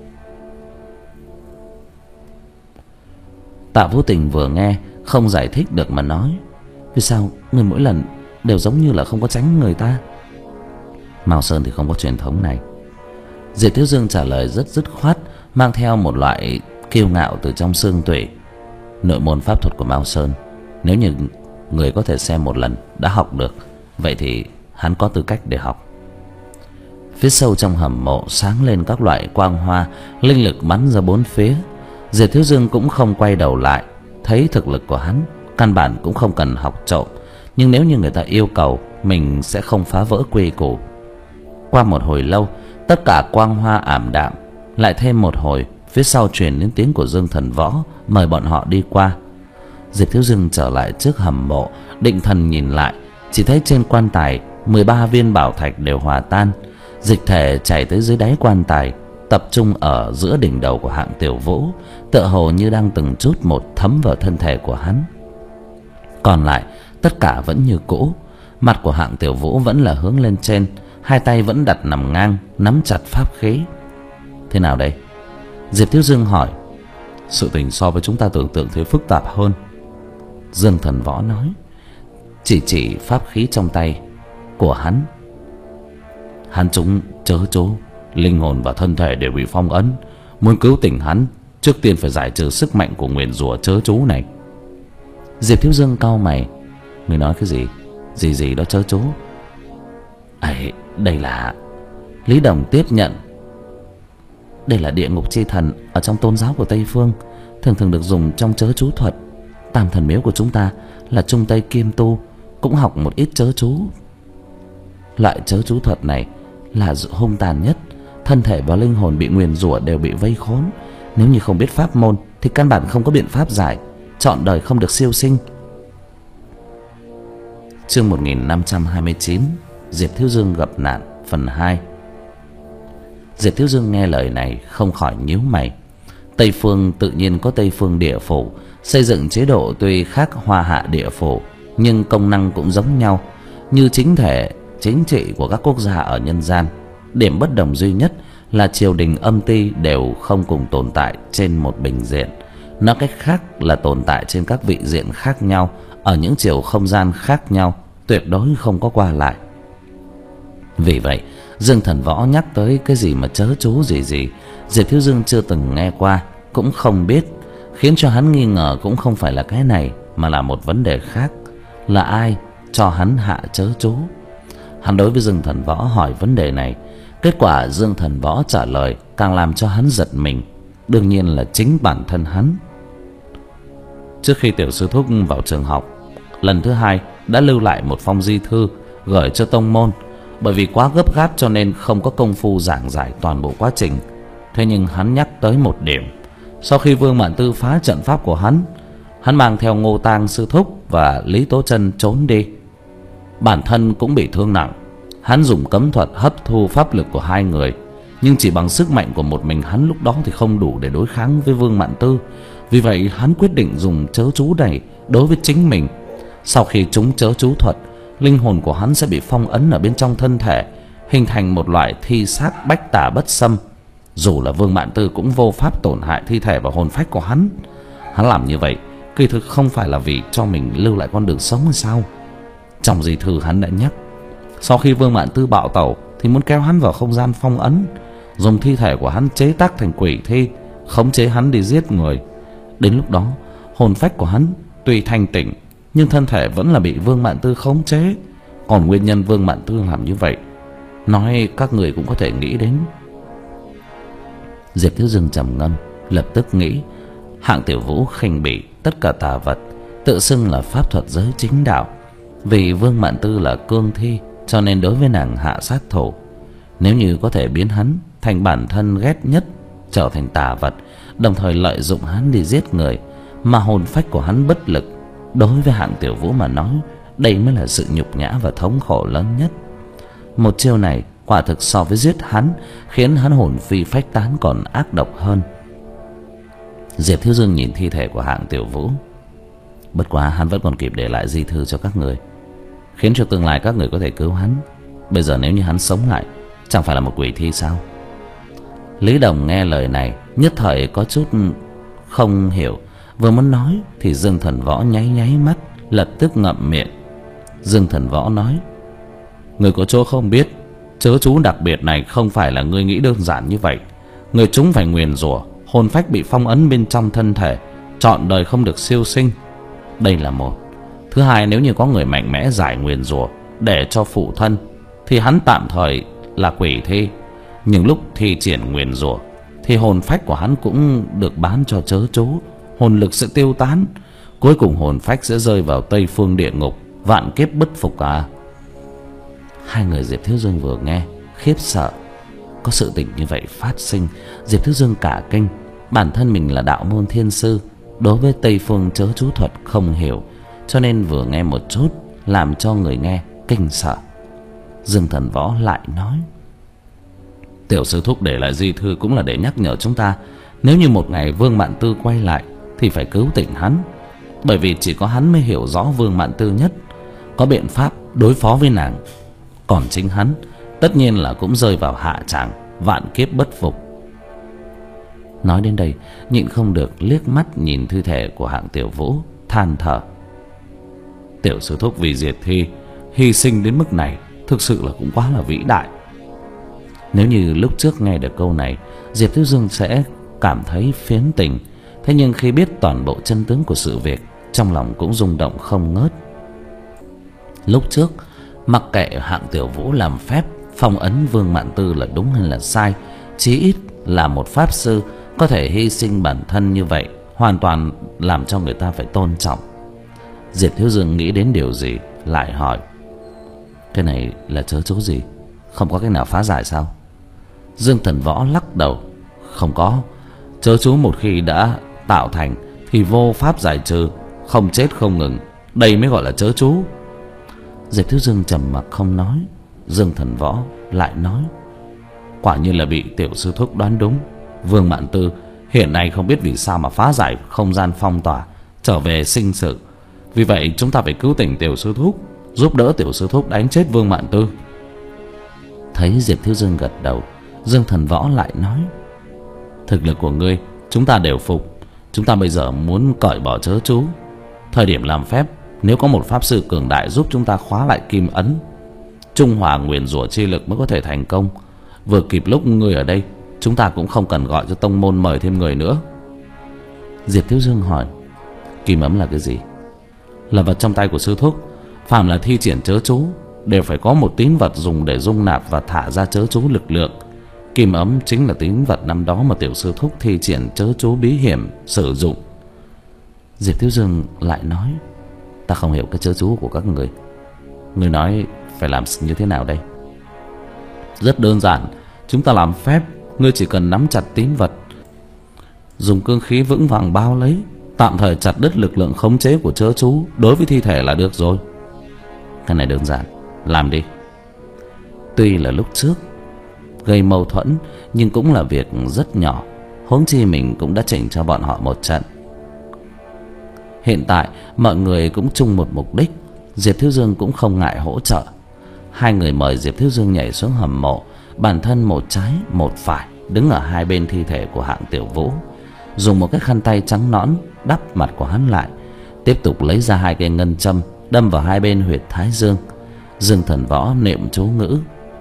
Tạ Vũ Tình vừa nghe không giải thích được mà nói, vì sao người mỗi lần đều giống như là không có tránh người ta? Mao Sơn thì không có truyền thống này. Diệp Thiếu Dương trả lời rất dứt khoát, mang theo một loại kiêu ngạo từ trong xương tủy. Nội môn pháp thuật của Mao Sơn, nếu như người có thể xem một lần đã học được, vậy thì hắn có tư cách để học. Phía sâu trong hầm mộ sáng lên các loại quang hoa, linh lực bắn ra bốn phía. Diệp Thiếu Dương cũng không quay đầu lại. Thấy thực lực của hắn, căn bản cũng không cần học trộm, nhưng nếu như người ta yêu cầu, mình sẽ không phá vỡ quy củ. Qua một hồi lâu, tất cả quang hoa ảm đạm. Lại thêm một hồi, phía sau truyền đến tiếng của Dương Thần Võ mời bọn họ đi qua. Diệp Thiếu Dương trở lại trước hầm mộ, định thần nhìn lại, chỉ thấy trên quan tài mười ba viên bảo thạch đều hòa tan. Dịch thể chảy tới dưới đáy quan tài, tập trung ở giữa đỉnh đầu của Hạng Tiểu Vũ, tựa hồ như đang từng chút một thấm vào thân thể của hắn. Còn lại tất cả vẫn như cũ. Mặt của Hạng Tiểu Vũ vẫn là hướng lên trên, hai tay vẫn đặt nằm ngang, nắm chặt pháp khí. Thế nào đây? Diệp Thiếu Dương hỏi. Sự tình so với chúng ta tưởng tượng thế phức tạp hơn. Dương Thần Võ nói, chỉ chỉ pháp khí trong tay của hắn. Hắn chúng chớ chú, linh hồn và thân thể đều bị phong ấn. Muốn cứu tỉnh hắn, trước tiên phải giải trừ sức mạnh của nguyền rủa chớ chú này. Diệp Thiếu Dương cau mày. Người nói cái gì? Gì gì đó chớ chú? ấy đây là... Lý Đồng tiếp nhận. Đây là địa ngục chi thần ở trong tôn giáo của Tây Phương, thường thường được dùng trong chớ chú thuật. Tam thần miếu của chúng ta là Trung Tây Kiêm Tu, cũng học một ít chớ chú. Loại chớ chú thuật này là hung tàn nhất. Thân thể và linh hồn bị nguyền rủa đều bị vây khốn. Nếu như không biết pháp môn thì căn bản không có biện pháp giải, trọn đời không được siêu sinh. Chương một nghìn năm trăm hai mươi chín, Diệp Thiếu Dương gặp nạn phần hai. Diệp Thiếu Dương nghe lời này không khỏi nhíu mày. Tây Phương tự nhiên có Tây Phương địa phủ, xây dựng chế độ tuy khác Hoa Hạ địa phủ, nhưng công năng cũng giống nhau, như chính thể chính trị của các quốc gia ở nhân gian. Điểm bất đồng duy nhất là triều đình âm ty đều không cùng tồn tại trên một bình diện. Nói cách khác là tồn tại trên các vị diện khác nhau, ở những chiều không gian khác nhau, tuyệt đối không có qua lại. Vì vậy, Dương Thần Võ nhắc tới cái gì mà chớ chú gì gì, Diệp Thiếu Dương chưa từng nghe qua, cũng không biết. Khiến cho hắn nghi ngờ cũng không phải là cái này, mà là một vấn đề khác. Là ai cho hắn hạ chớ chú? Hắn đối với Dương Thần Võ hỏi vấn đề này. Kết quả Dương Thần Võ trả lời càng làm cho hắn giật mình. Đương nhiên là chính bản thân hắn. Trước khi tiểu sư thúc vào trường học, lần thứ hai đã lưu lại một phong di thư gửi cho tông môn. Bởi vì quá gấp gáp cho nên không có công phu giảng giải toàn bộ quá trình. Thế nhưng hắn nhắc tới một điểm. Sau khi Vương Mạn Tư phá trận pháp của hắn, hắn mang theo Ngô Tang sư thúc và Lý Tố Chân trốn đi. Bản thân cũng bị thương nặng. Hắn dùng cấm thuật hấp thu pháp lực của hai người, nhưng chỉ bằng sức mạnh của một mình hắn lúc đó thì không đủ để đối kháng với Vương Mạn Tư. Vì vậy hắn quyết định dùng chớ chú này đối với chính mình. Sau khi trúng chớ chú thuật, linh hồn của hắn sẽ bị phong ấn ở bên trong thân thể, hình thành một loại thi xác bách tà bất xâm. Dù là Vương Mạn Tư cũng vô pháp tổn hại thi thể và hồn phách của hắn. Hắn làm như vậy kỳ thực không phải là vì cho mình lưu lại con đường sống hay sao? Trong di thư hắn đã nhắc, sau khi Vương Mạn Tư bạo tẩu thì muốn kéo hắn vào không gian phong ấn, dùng thi thể của hắn chế tác thành quỷ thi, khống chế hắn đi giết người. Đến lúc đó hồn phách của hắn tuy thanh tỉnh, nhưng thân thể vẫn là bị Vương Mạn Tư khống chế. Còn nguyên nhân Vương Mạn Tư làm như vậy, nói các người cũng có thể nghĩ đến. Diệp Thiếu Dương trầm ngâm, lập tức nghĩ, Hạng Tiểu Vũ khinh bỉ tất cả tà vật, tự xưng là pháp thuật giới chính đạo. Vì Vương Mạn Tư là cương thi, cho nên đối với nàng hạ sát thủ. Nếu như có thể biến hắn thành bản thân ghét nhất, trở thành tà vật, đồng thời lợi dụng hắn đi giết người, mà hồn phách của hắn bất lực, đối với Hạng Tiểu Vũ mà nói, đây mới là sự nhục nhã và thống khổ lớn nhất. Một chiêu này quả thực so với giết hắn, khiến hắn hồn phi phách tán còn ác độc hơn. Diệp Thiếu Dương nhìn thi thể của Hạng Tiểu Vũ. Bất quá hắn vẫn còn kịp để lại di thư cho các người, khiến cho tương lai các người có thể cứu hắn. Bây giờ nếu như hắn sống lại, chẳng phải là một quỷ thi sao? Lý Đồng nghe lời này nhất thời có chút không hiểu. Vừa muốn nói thì Dương Thần Võ nháy nháy mắt, lập tức ngậm miệng. Dương Thần Võ nói, người có chỗ không biết, chớ chú đặc biệt này không phải là ngươi nghĩ đơn giản như vậy. Người chúng phải nguyền rủa, hồn phách bị phong ấn bên trong thân thể, trọn đời không được siêu sinh. Đây là một. Thứ hai, nếu như có người mạnh mẽ giải nguyền rủa để cho phụ thân, thì hắn tạm thời là quỷ thi, nhưng lúc thi triển nguyền rủa thì hồn phách của hắn cũng được bán cho chớ chú, hồn lực sẽ tiêu tán, cuối cùng hồn phách sẽ rơi vào Tây Phương địa ngục, vạn kiếp bất phục à. Hai người Diệp Thiếu Dương vừa nghe khiếp sợ. Có sự tình như vậy phát sinh, Diệp Thiếu Dương cả kinh. Bản thân mình là đạo môn thiên sư, đối với Tây Phương chớ chú thuật không hiểu, cho nên vừa nghe một chút làm cho người nghe kinh sợ. Dương Thần Võ lại nói: Tiểu sư thúc để lại di thư cũng là để nhắc nhở chúng ta, nếu như một ngày Vương Mạn Tư quay lại thì phải cứu tỉnh hắn, bởi vì chỉ có hắn mới hiểu rõ Vương Mạn Tư nhất, có biện pháp đối phó với nàng. Còn chính hắn tất nhiên là cũng rơi vào hạ tràng vạn kiếp bất phục. Nói đến đây nhịn không được liếc mắt nhìn thi thể của Hạng Tiểu Vũ, than thở: Tiểu sư thúc vì diệt thi hy sinh đến mức này, thực sự là cũng quá là vĩ đại. Nếu như lúc trước nghe được câu này, Diệp Thiếu Dương sẽ cảm thấy phiến tình. Thế nhưng khi biết toàn bộ chân tướng của sự việc, trong lòng cũng rung động không ngớt. Lúc trước mặc kệ Hạng Tiểu Vũ làm phép phong ấn Vương Mạn Tư là đúng hay là sai, chí ít là một pháp sư có thể hy sinh bản thân như vậy, hoàn toàn làm cho người ta phải tôn trọng. Diệp Thiếu Dương nghĩ đến điều gì lại hỏi: Cái này là chớ chú gì? Không có cách nào phá giải sao? Dương Thần Võ lắc đầu: Không có. Chớ chú một khi đã tạo thành thì vô pháp giải trừ, không chết không ngừng, đây mới gọi là chớ chú. Diệp Thiếu Dương trầm mặc không nói. Dương Thần Võ lại nói: Quả nhiên là bị tiểu sư thúc đoán đúng. Vương Mạn Tư hiện nay không biết vì sao mà phá giải không gian phong tỏa, trở về sinh sự. Vì vậy chúng ta phải cứu tỉnh tiểu sư thúc, giúp đỡ tiểu sư thúc đánh chết Vương Mạn Tư. Thấy Diệp Thiếu Dương gật đầu, Dương Thần Võ lại nói: Thực lực của ngươi chúng ta đều phục. Chúng ta bây giờ muốn cởi bỏ chớ chú. Thời điểm làm phép, nếu có một pháp sư cường đại giúp chúng ta khóa lại kim ấn, trung hòa nguyền rủa chi lực mới có thể thành công. Vừa kịp lúc ngươi ở đây, chúng ta cũng không cần gọi cho tông môn mời thêm người nữa. Diệp Thiếu Dương hỏi: Kim ấn là cái gì? Là vật trong tay của sư thúc. Phàm là thi triển chớ chú đều phải có một tín vật dùng để dung nạp và thả ra chớ chú lực lượng. Kim ấm chính là tín vật năm đó mà tiểu sư thúc thi triển chớ chú bí hiểm sử dụng. Diệp Thiếu Dương lại nói: Ta không hiểu cái chớ chú của các người. Người nói phải làm như thế nào đây? Rất đơn giản. Chúng ta làm phép, ngươi chỉ cần nắm chặt tín vật, dùng cương khí vững vàng bao lấy, tạm thời chặt đứt lực lượng khống chế của chớ chú đối với thi thể là được rồi. Cái này đơn giản, làm đi. Tuy là lúc trước gây mâu thuẫn, nhưng cũng là việc rất nhỏ, huống chi mình cũng đã chỉnh cho bọn họ một trận. Hiện tại mọi người cũng chung một mục đích, Diệp Thiếu Dương cũng không ngại hỗ trợ. Hai người mời Diệp Thiếu Dương nhảy xuống hầm mộ, bản thân một trái một phải đứng ở hai bên thi thể của Hạng Tiểu Vũ, dùng một cái khăn tay trắng nõn đắp mặt của hắn lại, tiếp tục lấy ra hai cây ngân châm đâm vào hai bên huyệt thái dương. Dương Thần Võ niệm chú ngữ: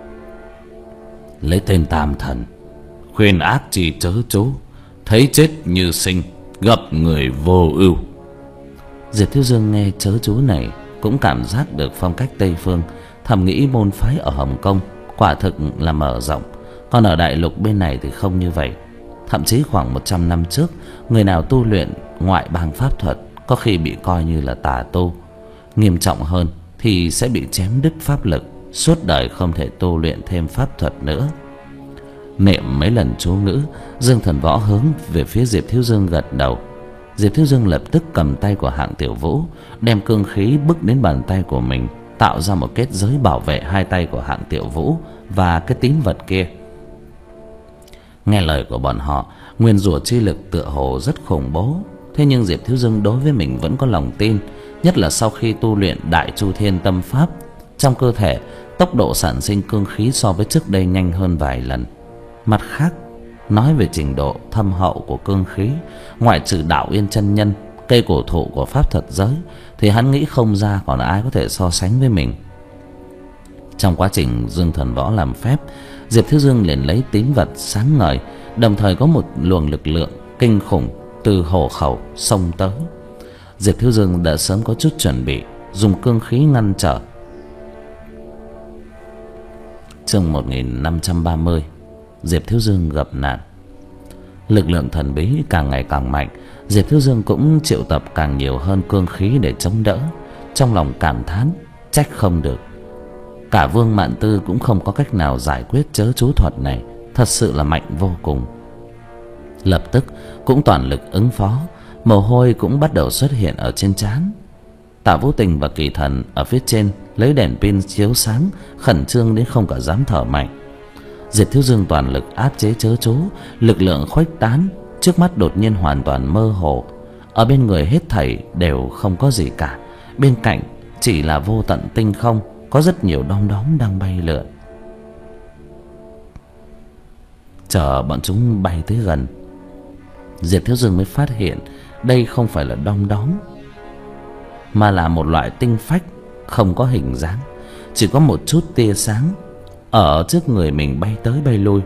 Lấy tên Tam Thần, khuyên ác chi chớ chú, thấy chết như sinh, gặp người vô ưu. Diệp Thiếu Dương nghe chớ chú này cũng cảm giác được phong cách Tây Phương, thầm nghĩ môn phái ở Hồng Kông quả thực là mở rộng, còn ở đại lục bên này thì không như vậy. Thậm chí khoảng một trăm năm trước, người nào tu luyện ngoại bang pháp thuật có khi bị coi như là tà tu, nghiêm trọng hơn thì sẽ bị chém đứt pháp lực, suốt đời không thể tu luyện thêm pháp thuật nữa. Niệm mấy lần chú ngữ, Dương Thần Võ hướng về phía Diệp Thiếu Dương gật đầu. Diệp Thiếu Dương lập tức cầm tay của Hạng Tiểu Vũ, đem cương khí bức đến bàn tay của mình, tạo ra một kết giới bảo vệ hai tay của Hạng Tiểu Vũ và cái tín vật kia. Nghe lời của bọn họ, nguyên rủa chi lực tựa hồ rất khủng bố, thế nhưng Diệp Thiếu Dương đối với mình vẫn có lòng tin, nhất là sau khi tu luyện Đại Chu Thiên Tâm Pháp, trong cơ thể tốc độ sản sinh cương khí so với trước đây nhanh hơn vài lần. Mặt khác, nói về trình độ thâm hậu của cương khí, ngoại trừ Đạo Yên chân nhân, cây cổ thụ của pháp thuật giới, thì hắn nghĩ không ra còn ai có thể so sánh với mình. Trong quá trình Dương Thần Võ làm phép, Diệp Thiếu Dương liền lấy tín vật sáng ngời, đồng thời có một luồng lực lượng kinh khủng từ hổ khẩu xông tới. Diệp Thiếu Dương đã sớm có chút chuẩn bị, dùng cương khí ngăn trở. Chương một nghìn năm trăm ba mươi. Diệp Thiếu Dương gặp nạn. Lực lượng thần bí càng ngày càng mạnh, Diệp Thiếu Dương cũng triệu tập càng nhiều hơn cương khí để chống đỡ. Trong lòng cảm thán, trách không được, cả Vương Mạn Tư cũng không có cách nào giải quyết chớ chú thuật này, thật sự là mạnh vô cùng. Lập tức cũng toàn lực ứng phó, mồ hôi cũng bắt đầu xuất hiện ở trên trán. Tạ Vũ Tình và Kỳ Thần ở phía trên lấy đèn pin chiếu sáng, khẩn trương đến không cả dám thở mạnh. Diệp Thiếu Dương toàn lực áp chế chớ chú, lực lượng khuếch tán, trước mắt đột nhiên hoàn toàn mơ hồ. Ở bên người hết thảy đều không có gì cả, bên cạnh chỉ là vô tận tinh không, có rất nhiều đom đóm đang bay lượn. Chờ bọn chúng bay tới gần, Diệp Thiếu Dương mới phát hiện đây không phải là đom đóm, mà là một loại tinh phách không có hình dáng, chỉ có một chút tia sáng ở trước người mình bay tới bay lui.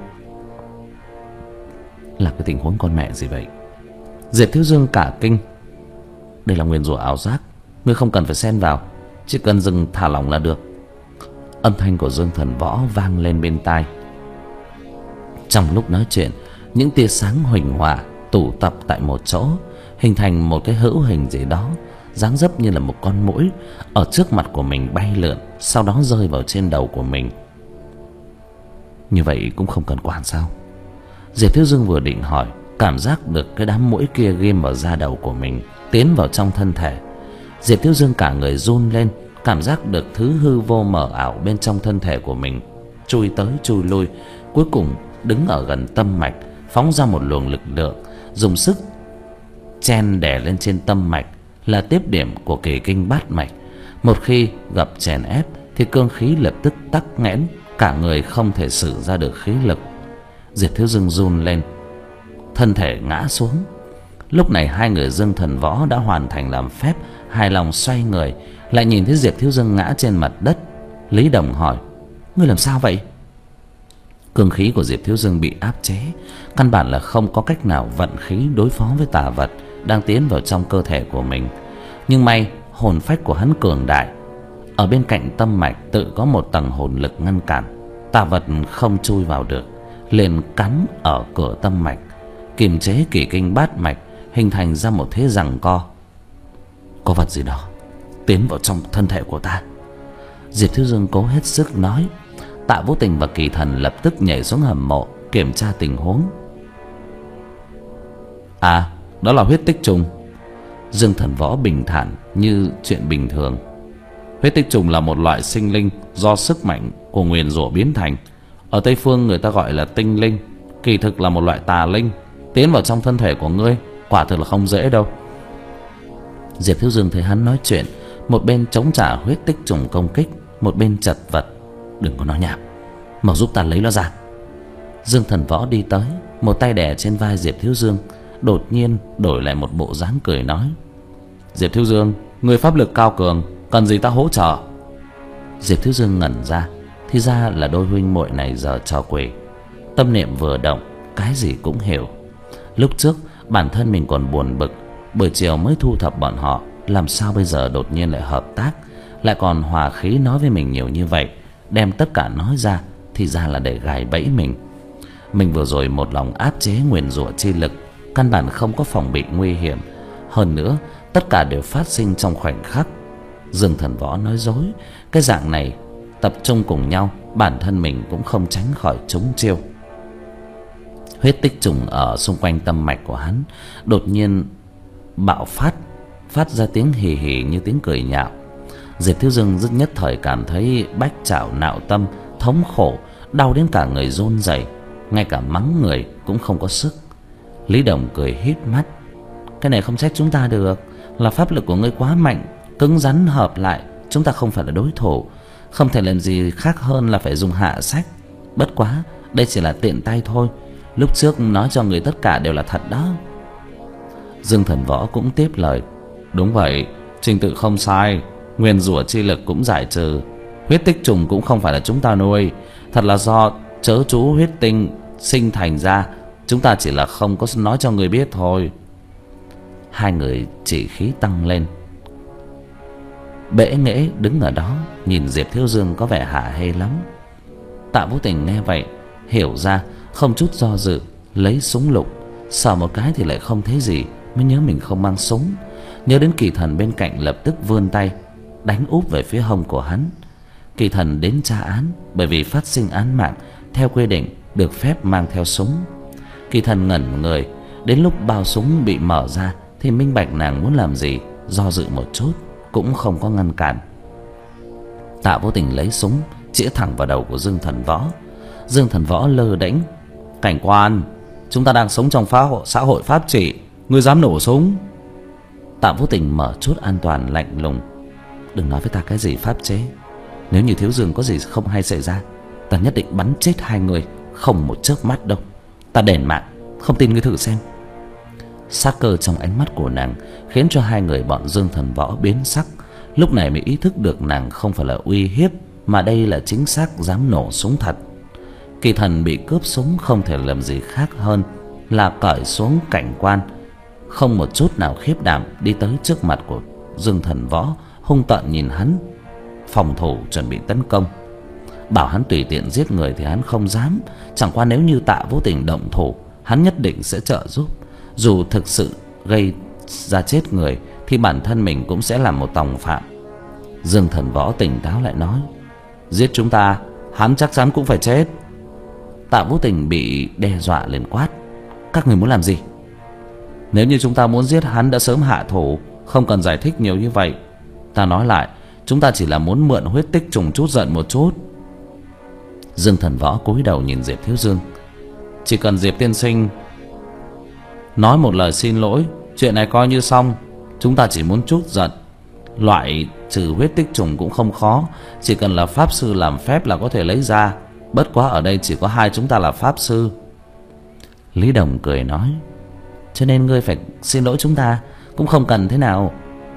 Là cái tình huống con mẹ gì vậy? Diệp Thiếu Dương cả kinh. Đây là nguyền rủa ảo giác, ngươi không cần phải xen vào, chỉ cần dừng thả lỏng là được. Âm thanh của Dương Thần Võ vang lên bên tai. Trong lúc nói chuyện, những tia sáng huỳnh hỏa tụ tập tại một chỗ, hình thành một cái hữu hình gì đó, dáng dấp như là một con muỗi ở trước mặt của mình bay lượn, sau đó rơi vào trên đầu của mình. Như vậy cũng không cần quản sao? Diệp Thiếu Dương vừa định hỏi, cảm giác được cái đám muỗi kia ghim vào da đầu của mình, tiến vào trong thân thể. Diệp Thiếu Dương cả người run lên, cảm giác được thứ hư vô mờ ảo bên trong thân thể của mình chui tới chui lui, cuối cùng đứng ở gần tâm mạch, phóng ra một luồng lực lượng, dùng sức chen đè lên trên tâm mạch, là tiếp điểm của kỳ kinh bát mạch. Một khi gặp chèn ép thì cương khí lập tức tắc nghẽn, cả người không thể sử ra được khí lực. Diệp Thiếu Dương run lên, thân thể ngã xuống. Lúc này hai người Dương Thần Võ đã hoàn thành làm phép, hài lòng xoay người, lại nhìn thấy Diệp Thiếu Dương ngã trên mặt đất. Lý Đồng hỏi: ngươi làm sao vậy? Cương khí của Diệp Thiếu Dương bị áp chế, căn bản là không có cách nào vận khí đối phó với tà vật đang tiến vào trong cơ thể của mình. Nhưng may hồn phách của hắn cường đại, ở bên cạnh tâm mạch tự có một tầng hồn lực ngăn cản, tà vật không chui vào được, liền cắn ở cửa tâm mạch, kiềm chế kỳ kinh bát mạch, hình thành ra một thế giằng co. Có vật gì đó tiến vào trong thân thể của ta. Diệp Thiếu Dương cố hết sức nói. Tạ Vũ Tình và Kỳ Thần lập tức nhảy xuống hầm mộ kiểm tra tình huống. À, đó là huyết tích trùng. Dương Thần Võ bình thản như chuyện bình thường. Huyết tích trùng là một loại sinh linh do sức mạnh của nguyền rủa biến thành. Ở Tây Phương người ta gọi là tinh linh, kỳ thực là một loại tà linh, tiến vào trong thân thể của ngươi quả thực là không dễ đâu. Diệp Thiếu Dương thấy hắn nói chuyện, một bên chống trả huyết tích trùng công kích, một bên chật vật. Đừng có nói nhảm, mau giúp ta lấy nó ra. Dương Thần Võ đi tới, một tay đè trên vai Diệp Thiếu Dương, đột nhiên đổi lại một bộ dáng cười nói: Diệp Thiếu Dương, người pháp lực cao cường, cần gì ta hỗ trợ? Diệp Thiếu Dương ngẩn ra, thì ra là đôi huynh muội này giờ trò quỷ. Tâm niệm vừa động, cái gì cũng hiểu. Lúc trước bản thân mình còn buồn bực, buổi chiều mới thu thập bọn họ, làm sao bây giờ đột nhiên lại hợp tác, lại còn hòa khí nói với mình nhiều như vậy, đem tất cả nói ra thì ra là để gài bẫy mình. Mình vừa rồi một lòng áp chế nguyền rủa chi lực, căn bản không có phòng bị nguy hiểm. Hơn nữa tất cả đều phát sinh trong khoảnh khắc. Dương Thần Võ nói dối, cái dạng này tập trung cùng nhau, bản thân mình cũng không tránh khỏi trúng chiêu. Huyết tích trùng ở xung quanh tâm mạch của hắn đột nhiên bạo phát, phát ra tiếng hì hì như tiếng cười nhạo. Diệp Thiếu Dương rất nhất thời cảm thấy bách trảo nạo tâm, thống khổ, đau đến cả người run rẩy, ngay cả mắng người cũng không có sức. Lý Đồng cười híp mắt: cái này không trách chúng ta được, là pháp lực của ngươi quá mạnh, cứng rắn hợp lại, chúng ta không phải là đối thủ, không thể làm gì khác hơn là phải dùng hạ sách. Bất quá đây chỉ là tiện tay thôi, lúc trước nói cho người tất cả đều là thật đó. Dương Thần Võ cũng tiếp lời: đúng vậy, trình tự không sai, nguyên rủa chi lực cũng giải trừ, huyết tích trùng cũng không phải là chúng ta nuôi, thật là do chớ chú huyết tinh sinh thành ra, chúng ta chỉ là không có nói cho người biết thôi. Hai người chỉ khí tăng lên, bẽ nghễ đứng ở đó nhìn Diệp Thiếu Dương có vẻ hả hê lắm. Tạ Vũ Tình nghe vậy hiểu ra, không chút do dự lấy súng lục, sờ một cái thì lại không thấy gì, mới nhớ mình không mang súng. Nhớ đến Kỳ Thần bên cạnh, lập tức vươn tay đánh úp về phía hông của hắn. Kỳ Thần đến tra án, bởi vì phát sinh án mạng, theo quy định được phép mang theo súng. Kỳ Thần ngẩn người, đến lúc bao súng bị mở ra thì minh bạch nàng muốn làm gì, do dự một chút cũng không có ngăn cản. Tạ Vũ Tình lấy súng chĩa thẳng vào đầu của Dương Thần Võ. Dương Thần Võ lơ đễnh: "Cảnh quan, chúng ta đang sống trong phá hội, xã hội pháp trị, ngươi dám nổ súng?" Tạ Vũ Tình mở chốt an toàn lạnh lùng: "Đừng nói với ta cái gì pháp chế. Nếu như Thiếu Dương có gì không hay xảy ra, ta nhất định bắn chết hai người, không một chớp mắt đâu. Ta đền mạng, không tin ngươi thử xem." Sắc cơ trong ánh mắt của nàng khiến cho hai người bọn Dương Thần Võ biến sắc. Lúc này mới ý thức được nàng không phải là uy hiếp, mà đây là chính xác dám nổ súng thật. Kỳ Thần bị cướp súng không thể làm gì khác hơn là cởi xuống cảnh quan, không một chút nào khiếp đảm đi tới trước mặt của Dương Thần Võ, hung tợn nhìn hắn, phòng thủ chuẩn bị tấn công. Bảo hắn tùy tiện giết người thì hắn không dám, chẳng qua nếu như Tạ Vũ Tình động thủ, hắn nhất định sẽ trợ giúp. Dù thực sự gây ra chết người thì bản thân mình cũng sẽ là một tòng phạm. Dương Thần Võ tỉnh táo lại nói: "Giết chúng ta, hắn chắc chắn cũng phải chết." Tạ Vũ Tình bị đe dọa liền quát: "Các người muốn làm gì?" "Nếu như chúng ta muốn giết hắn đã sớm hạ thủ, không cần giải thích nhiều như vậy. Ta nói lại, chúng ta chỉ là muốn mượn huyết tích trùng chút giận một chút." Dương Thần Võ cúi đầu nhìn Diệp Thiếu Dương: "Chỉ cần Diệp tiên sinh nói một lời xin lỗi, chuyện này coi như xong. Chúng ta chỉ muốn chút giận. Loại trừ huyết tích trùng cũng không khó, chỉ cần là pháp sư làm phép là có thể lấy ra. Bất quá ở đây chỉ có hai chúng ta là pháp sư." Lý Đồng cười nói: "Cho nên ngươi phải xin lỗi chúng ta cũng không cần thế nào.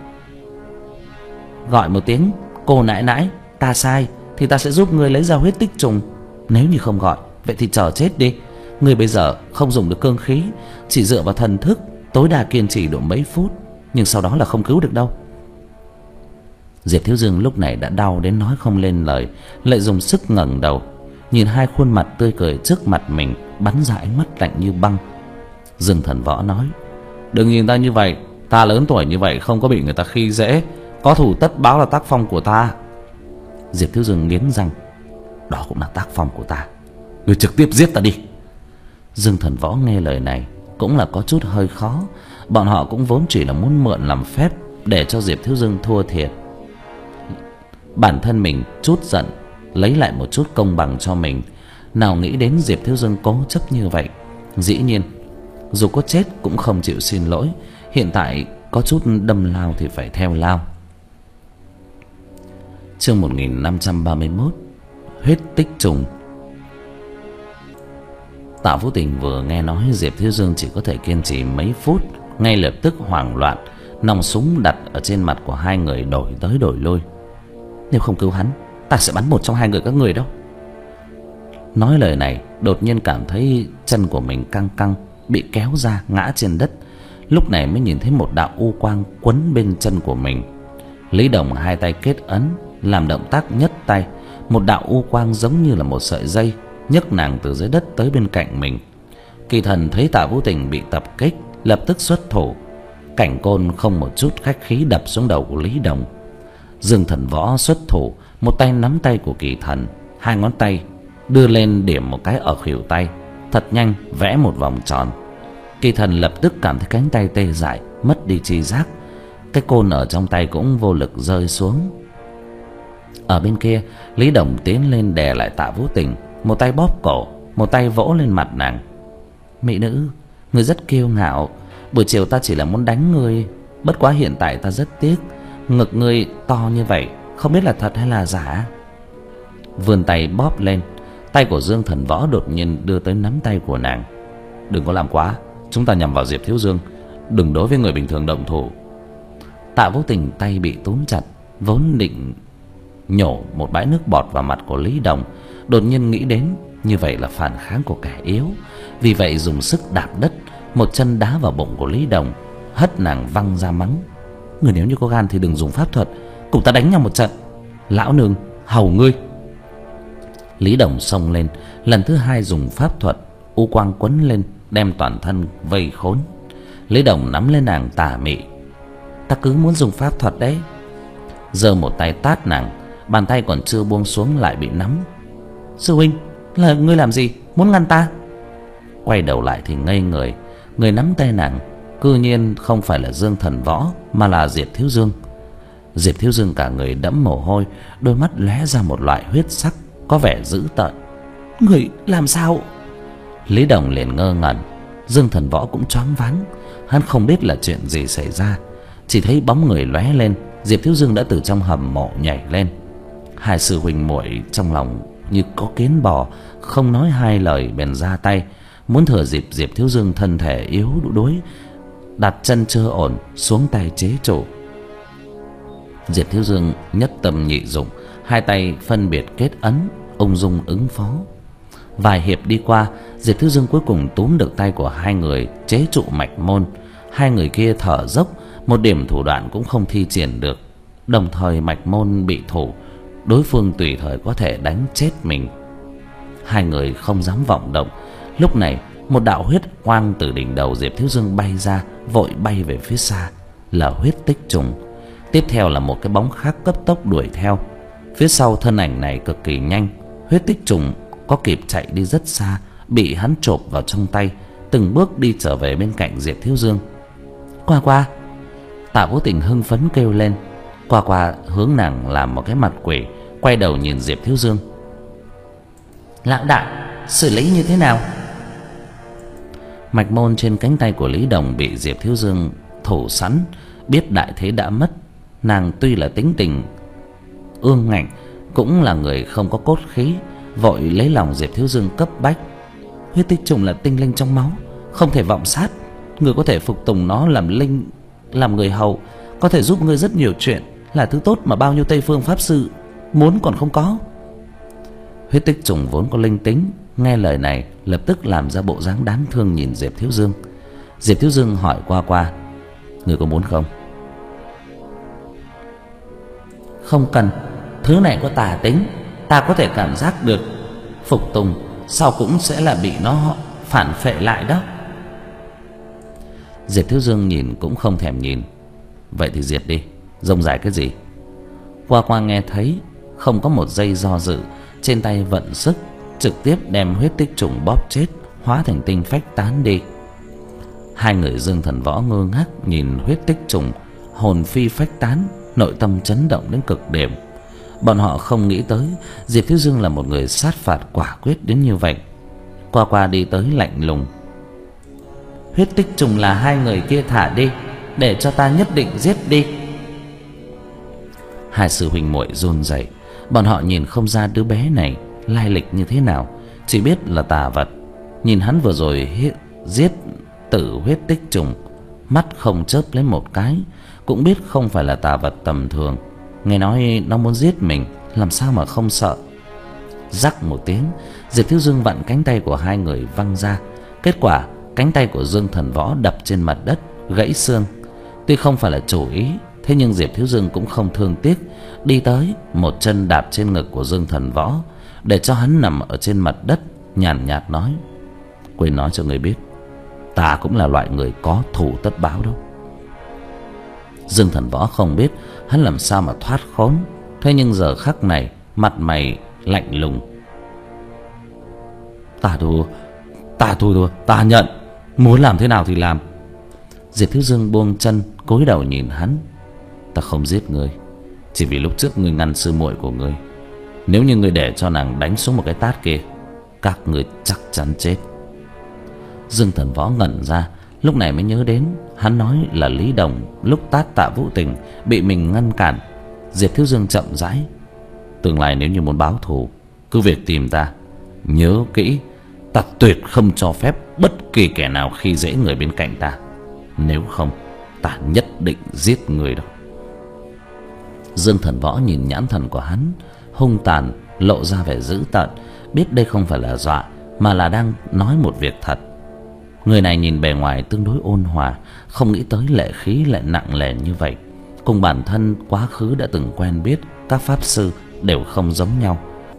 Gọi một tiếng cô nãi nãi, ta sai, thì ta sẽ giúp ngươi lấy ra huyết tích trùng. Nếu như không gọi, vậy thì chờ chết đi. Ngươi bây giờ không dùng được cương khí, chỉ dựa vào thần thức, tối đa kiên trì độ mấy phút, nhưng sau đó là không cứu được đâu." Diệp Thiếu Dương lúc này đã đau đến nói không lên lời, lại dùng sức ngẩng đầu nhìn hai khuôn mặt tươi cười trước mặt mình, bắn ra ánh mắt lạnh như băng. Dương Thần Võ nói: "Đừng nhìn ta như vậy, ta lớn tuổi như vậy không có bị người ta khi dễ, có thủ tất báo là tác phong của ta." Diệp Thiếu Dương nghiến răng: "Đó cũng là tác phong của ta, ngươi trực tiếp giết ta đi." Dương Thần Võ nghe lời này cũng là có chút hơi khó. Bọn họ cũng vốn chỉ là muốn mượn làm phép để cho Diệp Thiếu Dương thua thiệt, bản thân mình chút giận, lấy lại một chút công bằng cho mình. Nào nghĩ đến Diệp Thiếu Dương cố chấp như vậy, dĩ nhiên dù có chết cũng không chịu xin lỗi. Hiện tại có chút đâm lao thì phải theo lao. Chương một nghìn năm trăm ba mươi mốt: Huyết tích trùng. Tạ Vũ Tình vừa nghe nói Diệp Thiếu Dương chỉ có thể kiên trì mấy phút, ngay lập tức hoảng loạn, nòng súng đặt ở trên mặt của hai người đổi tới đổi lui. "Nếu không cứu hắn, ta sẽ bắn một trong hai người các người đâu." Nói lời này, đột nhiên cảm thấy chân của mình căng căng, bị kéo ra ngã trên đất. Lúc này mới nhìn thấy một đạo u quang quấn bên chân của mình. Lý Đồng hai tay kết ấn, làm động tác nhấc tay, một đạo u quang giống như là một sợi dây nhấc nàng từ dưới đất tới bên cạnh mình. Kỳ Thần thấy Tạ Vũ Tình bị tập kích, lập tức xuất thủ, cảnh côn không một chút khách khí đập xuống đầu của Lý Đồng. Dương Thần Võ xuất thủ, một tay nắm tay của Kỳ Thần, hai ngón tay đưa lên điểm một cái ở khuỷu tay, thật nhanh vẽ một vòng tròn. Kỳ Thần lập tức cảm thấy cánh tay tê dại, mất đi tri giác, cái côn ở trong tay cũng vô lực rơi xuống. Ở bên kia, Lý Đồng tiến lên đè lại Tạ Vũ Tình, một tay bóp cổ, một tay vỗ lên mặt nàng. "Mỹ nữ, ngươi rất kiêu ngạo, buổi chiều ta chỉ là muốn đánh ngươi, bất quá hiện tại ta rất tiếc, ngực ngươi to như vậy, không biết là thật hay là giả." Vươn tay bóp lên, tay của Dương Thần Võ đột nhiên đưa tới nắm tay của nàng. "Đừng có làm quá, chúng ta nhằm vào Diệp Thiếu Dương, đừng đối với người bình thường động thủ." Tạ Vũ Tình tay bị túm chặt, vốn định nhổ một bãi nước bọt vào mặt của Lý Đồng, đột nhiên nghĩ đến như vậy là phản kháng của kẻ yếu, vì vậy dùng sức đạp đất, một chân đá vào bụng của Lý Đồng, hất nàng văng ra mắng: "Người nếu như có gan thì đừng dùng pháp thuật, cùng ta đánh nhau một trận. Lão nương hầu ngươi." Lý Đồng xông lên, lần thứ hai dùng pháp thuật u quang quấn lên, đem toàn thân vây khốn. Lý Đồng nắm lên nàng tà mị. Ta cứ muốn dùng pháp thuật đấy. Giơ một tay tát nàng, bàn tay còn chưa buông xuống lại bị nắm. Sư huynh, là ngươi làm gì, muốn ngăn ta? Quay đầu lại thì ngây người, người nắm tay nàng cư nhiên không phải là Dương Thần Võ mà là Diệp Thiếu Dương. Diệp Thiếu Dương cả người đẫm mồ hôi, đôi mắt lóe ra một loại huyết sắc có vẻ dữ tợn. Người làm sao? Lý Đồng liền ngơ ngẩn. Dương Thần Võ cũng choáng váng, hắn không biết là chuyện gì xảy ra, chỉ thấy bóng người lóe lên, Diệp Thiếu Dương đã từ trong hầm mộ nhảy lên. Hai sư huynh muội trong lòng như có kiến bò, không nói hai lời bèn ra tay, muốn thừa dịp Diệp Thiếu Dương thân thể yếu đuối, đặt chân chưa ổn xuống tay chế trụ. Diệp Thiếu Dương nhất tâm nhị dụng, hai tay phân biệt kết ấn, ung dung ứng phó. Vài hiệp đi qua, Diệp Thiếu Dương cuối cùng túm được tay của hai người chế trụ mạch môn. Hai người kia thở dốc, một điểm thủ đoạn cũng không thi triển được. Đồng thời mạch môn bị thủ, đối phương tùy thời có thể đánh chết mình. Hai người không dám vọng động. Lúc này một đạo huyết quang từ đỉnh đầu Diệp Thiếu Dương bay ra, vội bay về phía xa, là huyết tích trùng. Tiếp theo là một cái bóng khác cấp tốc đuổi theo. Phía sau thân ảnh này cực kỳ nhanh, huyết tích trùng có kịp chạy đi rất xa, bị hắn chộp vào trong tay, từng bước đi trở về bên cạnh Diệp Thiếu Dương. Qua qua. Tạ Vũ Tình hưng phấn kêu lên. Qua qua hướng nàng làm một cái mặt quỷ, quay đầu nhìn Diệp Thiếu Dương. Lão đại, xử lý như thế nào? Mạch môn trên cánh tay của Lý Đồng bị Diệp Thiếu Dương thủ sẵn, biết đại thế đã mất. Nàng tuy là tính tình ương ngạnh, cũng là người không có cốt khí, vội lấy lòng Diệp Thiếu Dương cấp bách. Huyết tích trùng là tinh linh trong máu, không thể vọng sát. Người có thể phục tùng nó làm linh, làm người hầu, có thể giúp ngươi rất nhiều chuyện, là thứ tốt mà bao nhiêu Tây Phương pháp sư muốn còn không có. Huyết tích trùng vốn có linh tính, nghe lời này lập tức làm ra bộ dáng đáng thương nhìn Diệp Thiếu Dương. Diệp Thiếu Dương hỏi qua qua, người có muốn không? Không cần, thứ này có tà tính, ta có thể cảm giác được. Phục tùng sau cũng sẽ là bị nó phản phệ lại đó. Diệp Thiếu Dương nhìn cũng không thèm nhìn. Vậy thì diệt đi, rông dài cái gì? Qua qua nghe thấy, không có một giây do dự, trên tay vận sức, trực tiếp đem huyết tích trùng bóp chết, hóa thành tinh phách tán đi. Hai người Dương Thần Võ ngơ ngác nhìn huyết tích trùng hồn phi phách tán, nội tâm chấn động đến cực điểm. Bọn họ không nghĩ tới Diệp Thiếu Dương là một người sát phạt quả quyết đến như vậy. Qua qua đi tới lạnh lùng. Huyết tích trùng là hai người kia thả đi, để cho ta nhất định giết đi. Hai sư huynh muội run rẩy, bọn họ nhìn không ra đứa bé này lai lịch như thế nào, chỉ biết là tà vật. Nhìn hắn vừa rồi giết tử huyết tích trùng, mắt không chớp lấy một cái, cũng biết không phải là tà vật tầm thường. Nghe nói nó muốn giết mình, làm sao mà không sợ. Rắc một tiếng, Diệp Thiếu Dương vặn cánh tay của hai người văng ra. Kết quả cánh tay của Dương Thần Võ đập trên mặt đất, gãy xương. Tuy không phải là chủ ý, thế nhưng Diệp Thiếu Dương cũng không thương tiếc, đi tới một chân đạp trên ngực của Dương Thần Võ, để cho hắn nằm ở trên mặt đất, nhàn nhạt nói: quên nói cho người biết, ta cũng là loại người có thù tất báo đâu. Dương Thần Võ không biết hắn làm sao mà thoát khốn, thế nhưng giờ khắc này mặt mày lạnh lùng. Ta thua, ta thua thua, ta nhận, muốn làm thế nào thì làm. Diệp Thiếu Dương buông chân, cúi đầu nhìn hắn. Ta không giết ngươi, chỉ vì lúc trước ngươi ngăn sư muội của ngươi. Nếu như ngươi để cho nàng đánh xuống một cái tát kia, các ngươi chắc chắn chết. Dương Thần Võ ngẩn ra, lúc này mới nhớ đến hắn nói là Lý Đồng lúc tát Tạ Vũ Tình bị mình ngăn cản. Diệp Thiếu Dương chậm rãi: tương lai nếu như muốn báo thù, cứ việc tìm ta. Nhớ kỹ, ta tuyệt không cho phép bất kỳ kẻ nào khi dễ người bên cạnh ta. Nếu không, ta nhất định giết người đâu. Dương Thần Võ nhìn nhãn thần của hắn hung tàn, lộ ra vẻ dữ tợn, biết đây không phải là dọa, mà là đang nói một việc thật. Người này nhìn bề ngoài tương đối ôn hòa, không nghĩ tới lệ khí lại nặng nề như vậy. Cùng bản thân quá khứ đã từng quen biết, các pháp sư đều không giống nhau.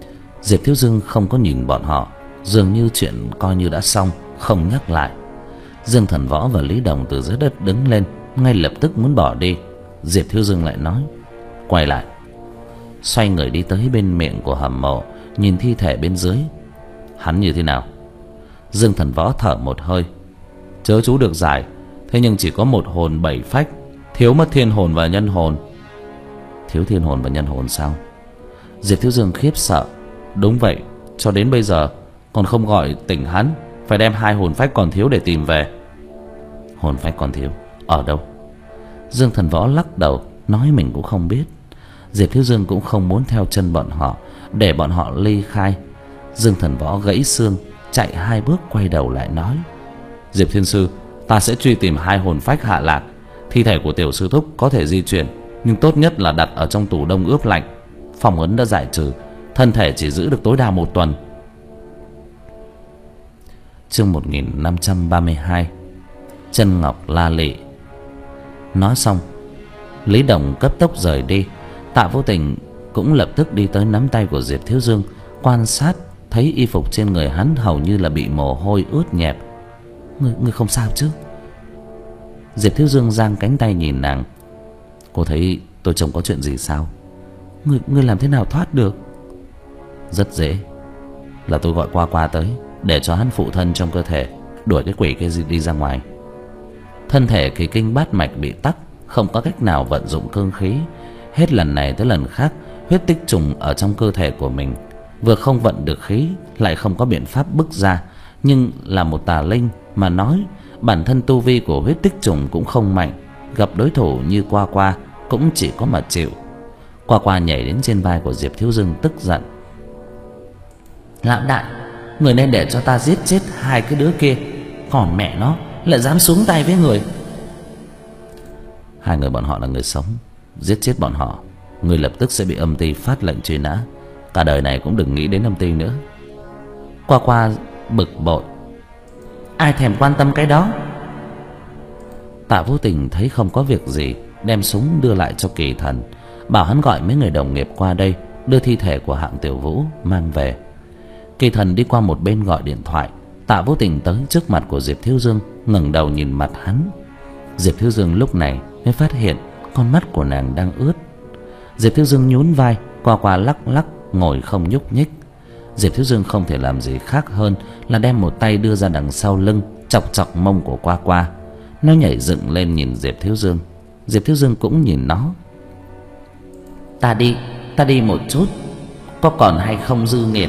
Diệp Thiếu Dương không có nhìn bọn họ, dường như chuyện coi như đã xong, không nhắc lại. Dương Thần Võ và Lý Đồng từ dưới đất đứng lên, ngay lập tức muốn bỏ đi. Diệp Thiếu Dương lại nói: quay lại. Xoay người đi tới bên miệng của hầm mộ, nhìn thi thể bên dưới. Hắn như thế nào? Dương Thần Võ thở một hơi: chớ chú được giải, thế nhưng chỉ có một hồn bảy phách, thiếu mất thiên hồn và nhân hồn. Thiếu thiên hồn và nhân hồn sao? Diệp Thiếu Dương khiếp sợ: đúng vậy, cho đến bây giờ còn không gọi tỉnh hắn, phải đem hai hồn phách còn thiếu để tìm về. Hồn phách còn thiếu ở đâu? Dương Thần Võ lắc đầu, nói mình cũng không biết. Diệp Thiếu Dương cũng không muốn theo chân bọn họ, để bọn họ ly khai. Dương Thần Võ gãy xương, chạy hai bước quay đầu lại nói: Diệp Thiên Sư, ta sẽ truy tìm hai hồn phách hạ lạc. Thi thể của tiểu sư thúc có thể di chuyển, nhưng tốt nhất là đặt ở trong tủ đông ướp lạnh. Phong ấn đã giải trừ, thân thể chỉ giữ được tối đa một tuần. Chương một nghìn năm trăm ba mươi hai. Chân ngọc la lị. Nói xong, Lý Đồng cấp tốc rời đi. Tạ Vô Tình cũng lập tức đi tới nắm tay của Diệp Thiếu Dương, quan sát thấy y phục trên người hắn hầu như là bị mồ hôi ướt nhẹp. Ngươi, ngươi không sao chứ? Diệp Thiếu Dương giang cánh tay nhìn nàng: cô thấy tôi trông có chuyện gì sao? Ngươi, ngươi làm thế nào thoát được? Rất dễ, là tôi gọi Qua Qua tới, để cho hắn phụ thân trong cơ thể đuổi cái quỷ kia đi ra ngoài. Thân thể kỳ kinh bát mạch bị tắc, không có cách nào vận dụng cương khí. Hết lần này tới lần khác, huyết tích trùng ở trong cơ thể của mình vừa không vận được khí, lại không có biện pháp bức ra. Nhưng là một tà linh mà nói, bản thân tu vi của huyết tích trùng cũng không mạnh, gặp đối thủ như Qua Qua cũng chỉ có mà chịu. Qua Qua nhảy đến trên vai của Diệp Thiếu Dương tức giận: lão đại, người nên để cho ta giết chết hai cái đứa kia, còn mẹ nó lại dám xuống tay với người. Hai người bọn họ là người sống, giết chết bọn họ, người lập tức sẽ bị âm ty phát lệnh truy nã, cả đời này cũng đừng nghĩ đến âm ty nữa. Qua Qua bực bội: ai thèm quan tâm cái đó. Tạ Vô Tình thấy không có việc gì, đem súng đưa lại cho Kỳ Thần, bảo hắn gọi mấy người đồng nghiệp qua đây đưa thi thể của Hạng Tiểu Vũ mang về. Kỳ Thần đi qua một bên gọi điện thoại. Tạ Vô Tình tới trước mặt của Diệp Thiếu Dương, ngẩng đầu nhìn mặt hắn. Diệp Thiếu Dương lúc này mới phát hiện con mắt của nàng đang ướt. Diệp Thiếu Dương nhún vai, Qua Qua lắc lắc ngồi không nhúc nhích. Diệp Thiếu Dương không thể làm gì khác hơn là đem một tay đưa ra đằng sau lưng, chọc chọc mông của Qua Qua. Nó nhảy dựng lên nhìn Diệp Thiếu Dương. Diệp Thiếu Dương cũng nhìn nó: ta đi, ta đi một chút, có còn hay không dư nghiệt.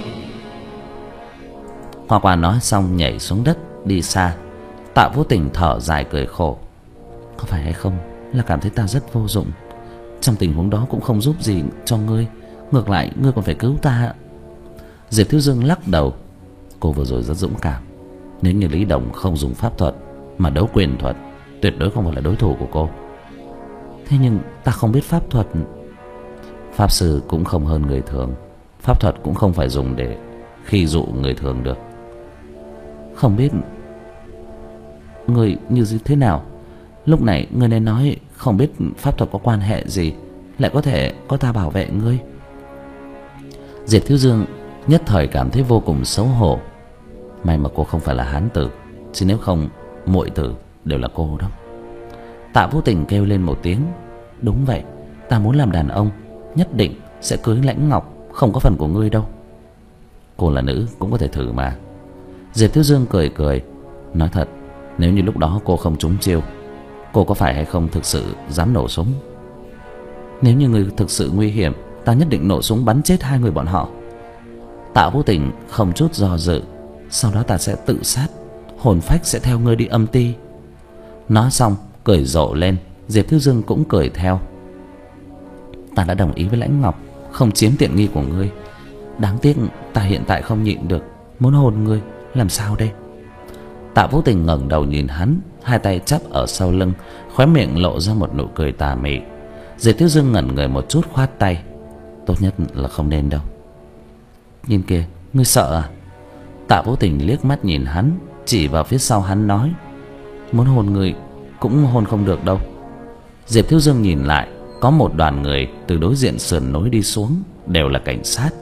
Qua Qua nói xong nhảy xuống đất đi xa. Tạ Vô Tình thở dài cười khổ: có phải hay không là cảm thấy ta rất vô dụng, trong tình huống đó cũng không giúp gì cho ngươi, ngược lại ngươi còn phải cứu ta. Diệp Thiếu Dương lắc đầu: cô vừa rồi rất dũng cảm, nếu như Lý Đồng không dùng pháp thuật mà đấu quyền thuật, tuyệt đối không phải là đối thủ của cô. Thế nhưng ta không biết pháp thuật. Pháp sư cũng không hơn người thường, pháp thuật cũng không phải dùng để khi dụ người thường được. Không biết ngươi như thế nào, lúc này ngươi nên nói không biết pháp thuật có quan hệ gì, lại có thể có ta bảo vệ ngươi. Diệp Thiếu Dương nhất thời cảm thấy vô cùng xấu hổ. May mà cô không phải là hán tử, chứ nếu không muội tử đều là cô đó. Tạ Vô Tình kêu lên một tiếng: đúng vậy, ta muốn làm đàn ông, nhất định sẽ cưới Lãnh Ngọc, không có phần của ngươi đâu. Cô là nữ cũng có thể thử mà. Diệp Thiếu Dương cười cười nói: thật, nếu như lúc đó cô không trúng chiêu, cô có phải hay không thực sự dám nổ súng? Nếu như ngươi thực sự nguy hiểm, ta nhất định nổ súng bắn chết hai người bọn họ. Tạ Vô Tình không chút do dự: sau đó ta sẽ tự sát, hồn phách sẽ theo ngươi đi âm ty. Nói xong cười rộ lên. Diệp Thiếu Dương cũng cười theo: ta đã đồng ý với Lãnh Ngọc, không chiếm tiện nghi của ngươi. Đáng tiếc ta hiện tại không nhịn được, muốn hôn ngươi, làm sao đây? Tạ Vô Tình ngẩng đầu nhìn hắn, hai tay chắp ở sau lưng, khóe miệng lộ ra một nụ cười tà mị. Diệp Thiếu Dương ngẩn người một chút khoát tay: tốt nhất là không nên đâu. Nhìn kìa, ngươi sợ à? Tạ Vô Tình liếc mắt nhìn hắn, chỉ vào phía sau hắn nói: muốn hôn ngươi cũng hôn không được đâu. Diệp Thiếu Dương nhìn lại, có một đoàn người từ đối diện sườn núi đi xuống, đều là cảnh sát.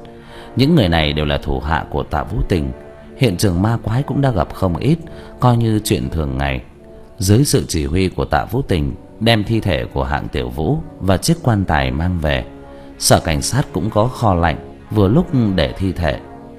Những người này đều là thủ hạ của Tạ Vũ Tình. Hiện trường ma quái cũng đã gặp không ít, coi như chuyện thường ngày. Dưới sự chỉ huy của Tạ Vũ Tình, đem thi thể của Hạng Tiểu Vũ và chiếc quan tài mang về. Sở cảnh sát cũng có kho lạnh, vừa lúc để thi thể.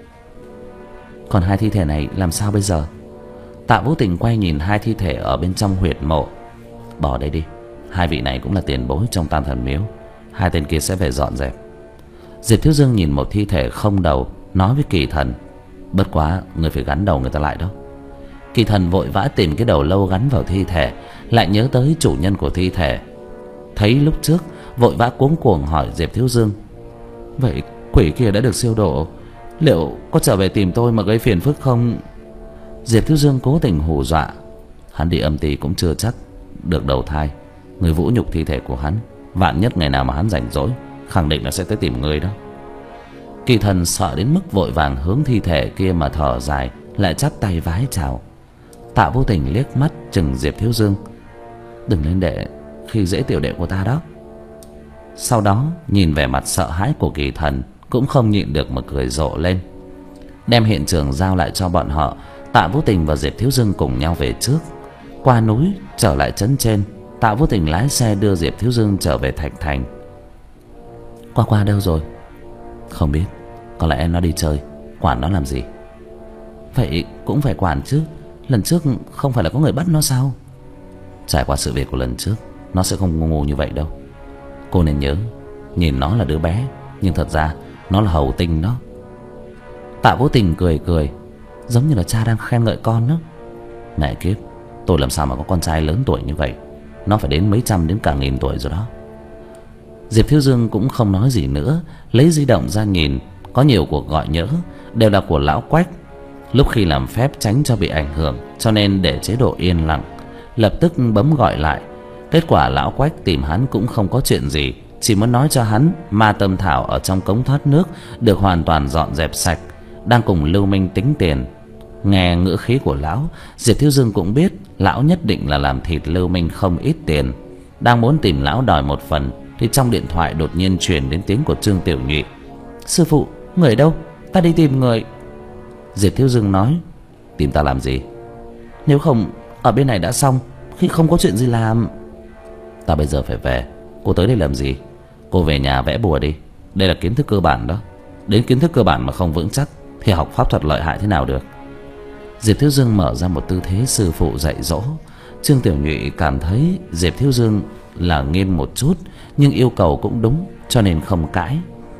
Còn hai thi thể này làm sao bây giờ? Tạ Vũ Tình quay nhìn hai thi thể ở bên trong huyệt mộ. Bỏ đây đi, hai vị này cũng là tiền bối trong Tam Thần Miếu, hai tên kia sẽ về dọn dẹp. Diệp Thiếu Dương nhìn một thi thể không đầu, nói với Kỳ Thần: bất quá người phải gắn đầu người ta lại đó. Kỳ Thần vội vã tìm cái đầu lâu gắn vào thi thể, lại nhớ tới chủ nhân của thi thể. Thấy lúc trước, vội vã cuống cuồng hỏi Diệp Thiếu Dương: vậy quỷ kia đã được siêu độ, liệu có trở về tìm tôi mà gây phiền phức không? Diệp Thiếu Dương cố tình hù dọa: hắn đi âm ty cũng chưa chắc được đầu thai. Người vũ nhục thi thể của hắn, vạn nhất ngày nào mà hắn rảnh rỗi, khẳng định là sẽ tới tìm người đó. Kỳ Thần sợ đến mức vội vàng hướng thi thể kia mà thở dài, lại chắp tay vái chào. Tạ Vô Tình liếc mắt chừng Diệp Thiếu Dương: đừng lên để khi dễ tiểu đệ của ta đó. Sau đó nhìn vẻ mặt sợ hãi của Kỳ Thần, cũng không nhịn được mà cười rộ lên. Đem hiện trường giao lại cho bọn họ, Tạ Vô Tình và Diệp Thiếu Dương cùng nhau về trước. Qua núi trở lại trấn trên, Tạ Vô Tình lái xe đưa Diệp Thiếu Dương trở về Thạch Thành. Qua qua đâu rồi? Không biết, có lẽ nó đi chơi, quản nó làm gì? Vậy cũng phải quản chứ, lần trước không phải là có người bắt nó sao? Trải qua sự việc của lần trước, nó sẽ không ngu ngu như vậy đâu. Cô nên nhớ, nhìn nó là đứa bé, nhưng thật ra nó là hầu tinh đó. Tạ Vô Tình cười cười, giống như là cha đang khen ngợi con đó. Mẹ kiếp, tôi làm sao mà có con trai lớn tuổi như vậy, nó phải đến mấy trăm đến cả nghìn tuổi rồi đó. Diệp Thiếu Dương cũng không nói gì nữa, lấy di động ra nhìn, có nhiều cuộc gọi nhỡ, đều là của lão Quách. Lúc khi làm phép tránh cho bị ảnh hưởng, cho nên để chế độ yên lặng. Lập tức bấm gọi lại. Kết quả lão Quách tìm hắn cũng không có chuyện gì, chỉ muốn nói cho hắn ma tâm thảo ở trong cống thoát nước được hoàn toàn dọn dẹp sạch, đang cùng Lưu Minh tính tiền. Nghe ngữ khí của lão, Diệp Thiếu Dương cũng biết lão nhất định là làm thịt Lưu Minh không ít tiền. Đang muốn tìm lão đòi một phần, thì trong điện thoại đột nhiên truyền đến tiếng của Trương Tiểu Nhụy: sư phụ, người đâu? Ta đi tìm người. Diệp Thiếu Dương nói: tìm ta làm gì? Nếu không ở bên này đã xong, khi không có chuyện gì làm. Ta bây giờ phải về, cô tới đây làm gì? Cô về nhà vẽ bùa đi, đây là kiến thức cơ bản đó. Đến kiến thức cơ bản mà không vững chắc thì học pháp thuật lợi hại thế nào được? Diệp Thiếu Dương mở ra một tư thế sư phụ dạy dỗ. Trương Tiểu Nhụy cảm thấy Diệp Thiếu Dương là nghiêm một chút, nhưng yêu cầu cũng đúng, cho nên không cãi.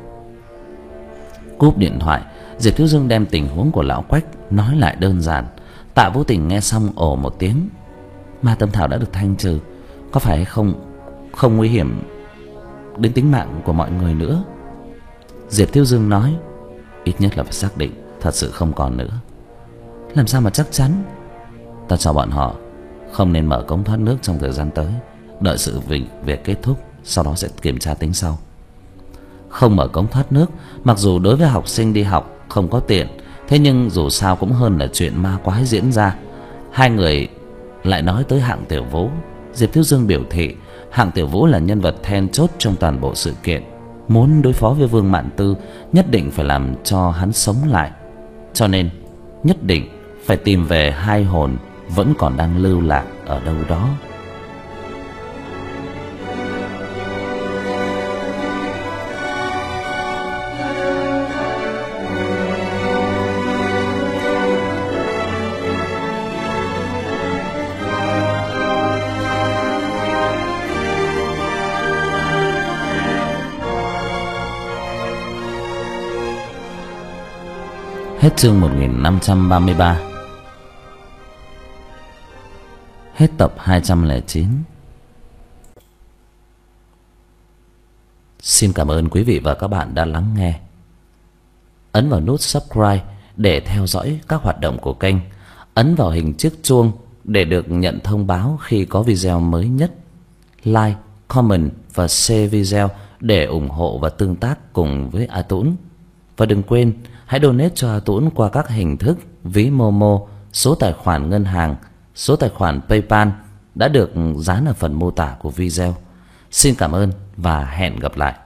Cúp điện thoại, Diệp Thiếu Dương đem tình huống của lão Quách nói lại đơn giản. Tạ Vô Tình nghe xong ồ một tiếng: ma tâm thảo đã được thanh trừ, có phải không không nguy hiểm đến tính mạng của mọi người nữa? Diệp Thiếu Dương nói: ít nhất là phải xác định thật sự không còn nữa. Làm sao mà chắc chắn? Ta cho bọn họ không nên mở cống thoát nước trong thời gian tới, đợi sự việc, việc kết thúc, sau đó sẽ kiểm tra tính sau. Không mở cống thoát nước, mặc dù đối với học sinh đi học không có tiện, thế nhưng dù sao cũng hơn là chuyện ma quái diễn ra. Hai người lại nói tới Hạng Tiểu Vũ. Diệp Thiếu Dương biểu thị Hạng Tiểu Vũ là nhân vật then chốt trong toàn bộ sự kiện. Muốn đối phó với Vương Mạn Tư, nhất định phải làm cho hắn sống lại, cho nên nhất định phải tìm về hai hồn vẫn còn đang lưu lạc ở đâu đó. Hết chương một nghìn năm trăm ba mươi ba. Hết tập hai trăm lẻ chín. Xin cảm ơn quý vị và các bạn đã lắng nghe. Ấn vào nút subscribe để theo dõi các hoạt động của kênh. Ấn vào hình chiếc chuông để được nhận thông báo khi có video mới nhất. Like, comment và share video để ủng hộ và tương tác cùng với A Tũng. Và đừng quên hãy donate cho A Tũng qua các hình thức ví Momo, số tài khoản ngân hàng, số tài khoản PayPal đã được dán ở phần mô tả của video. Xin cảm ơn và hẹn gặp lại.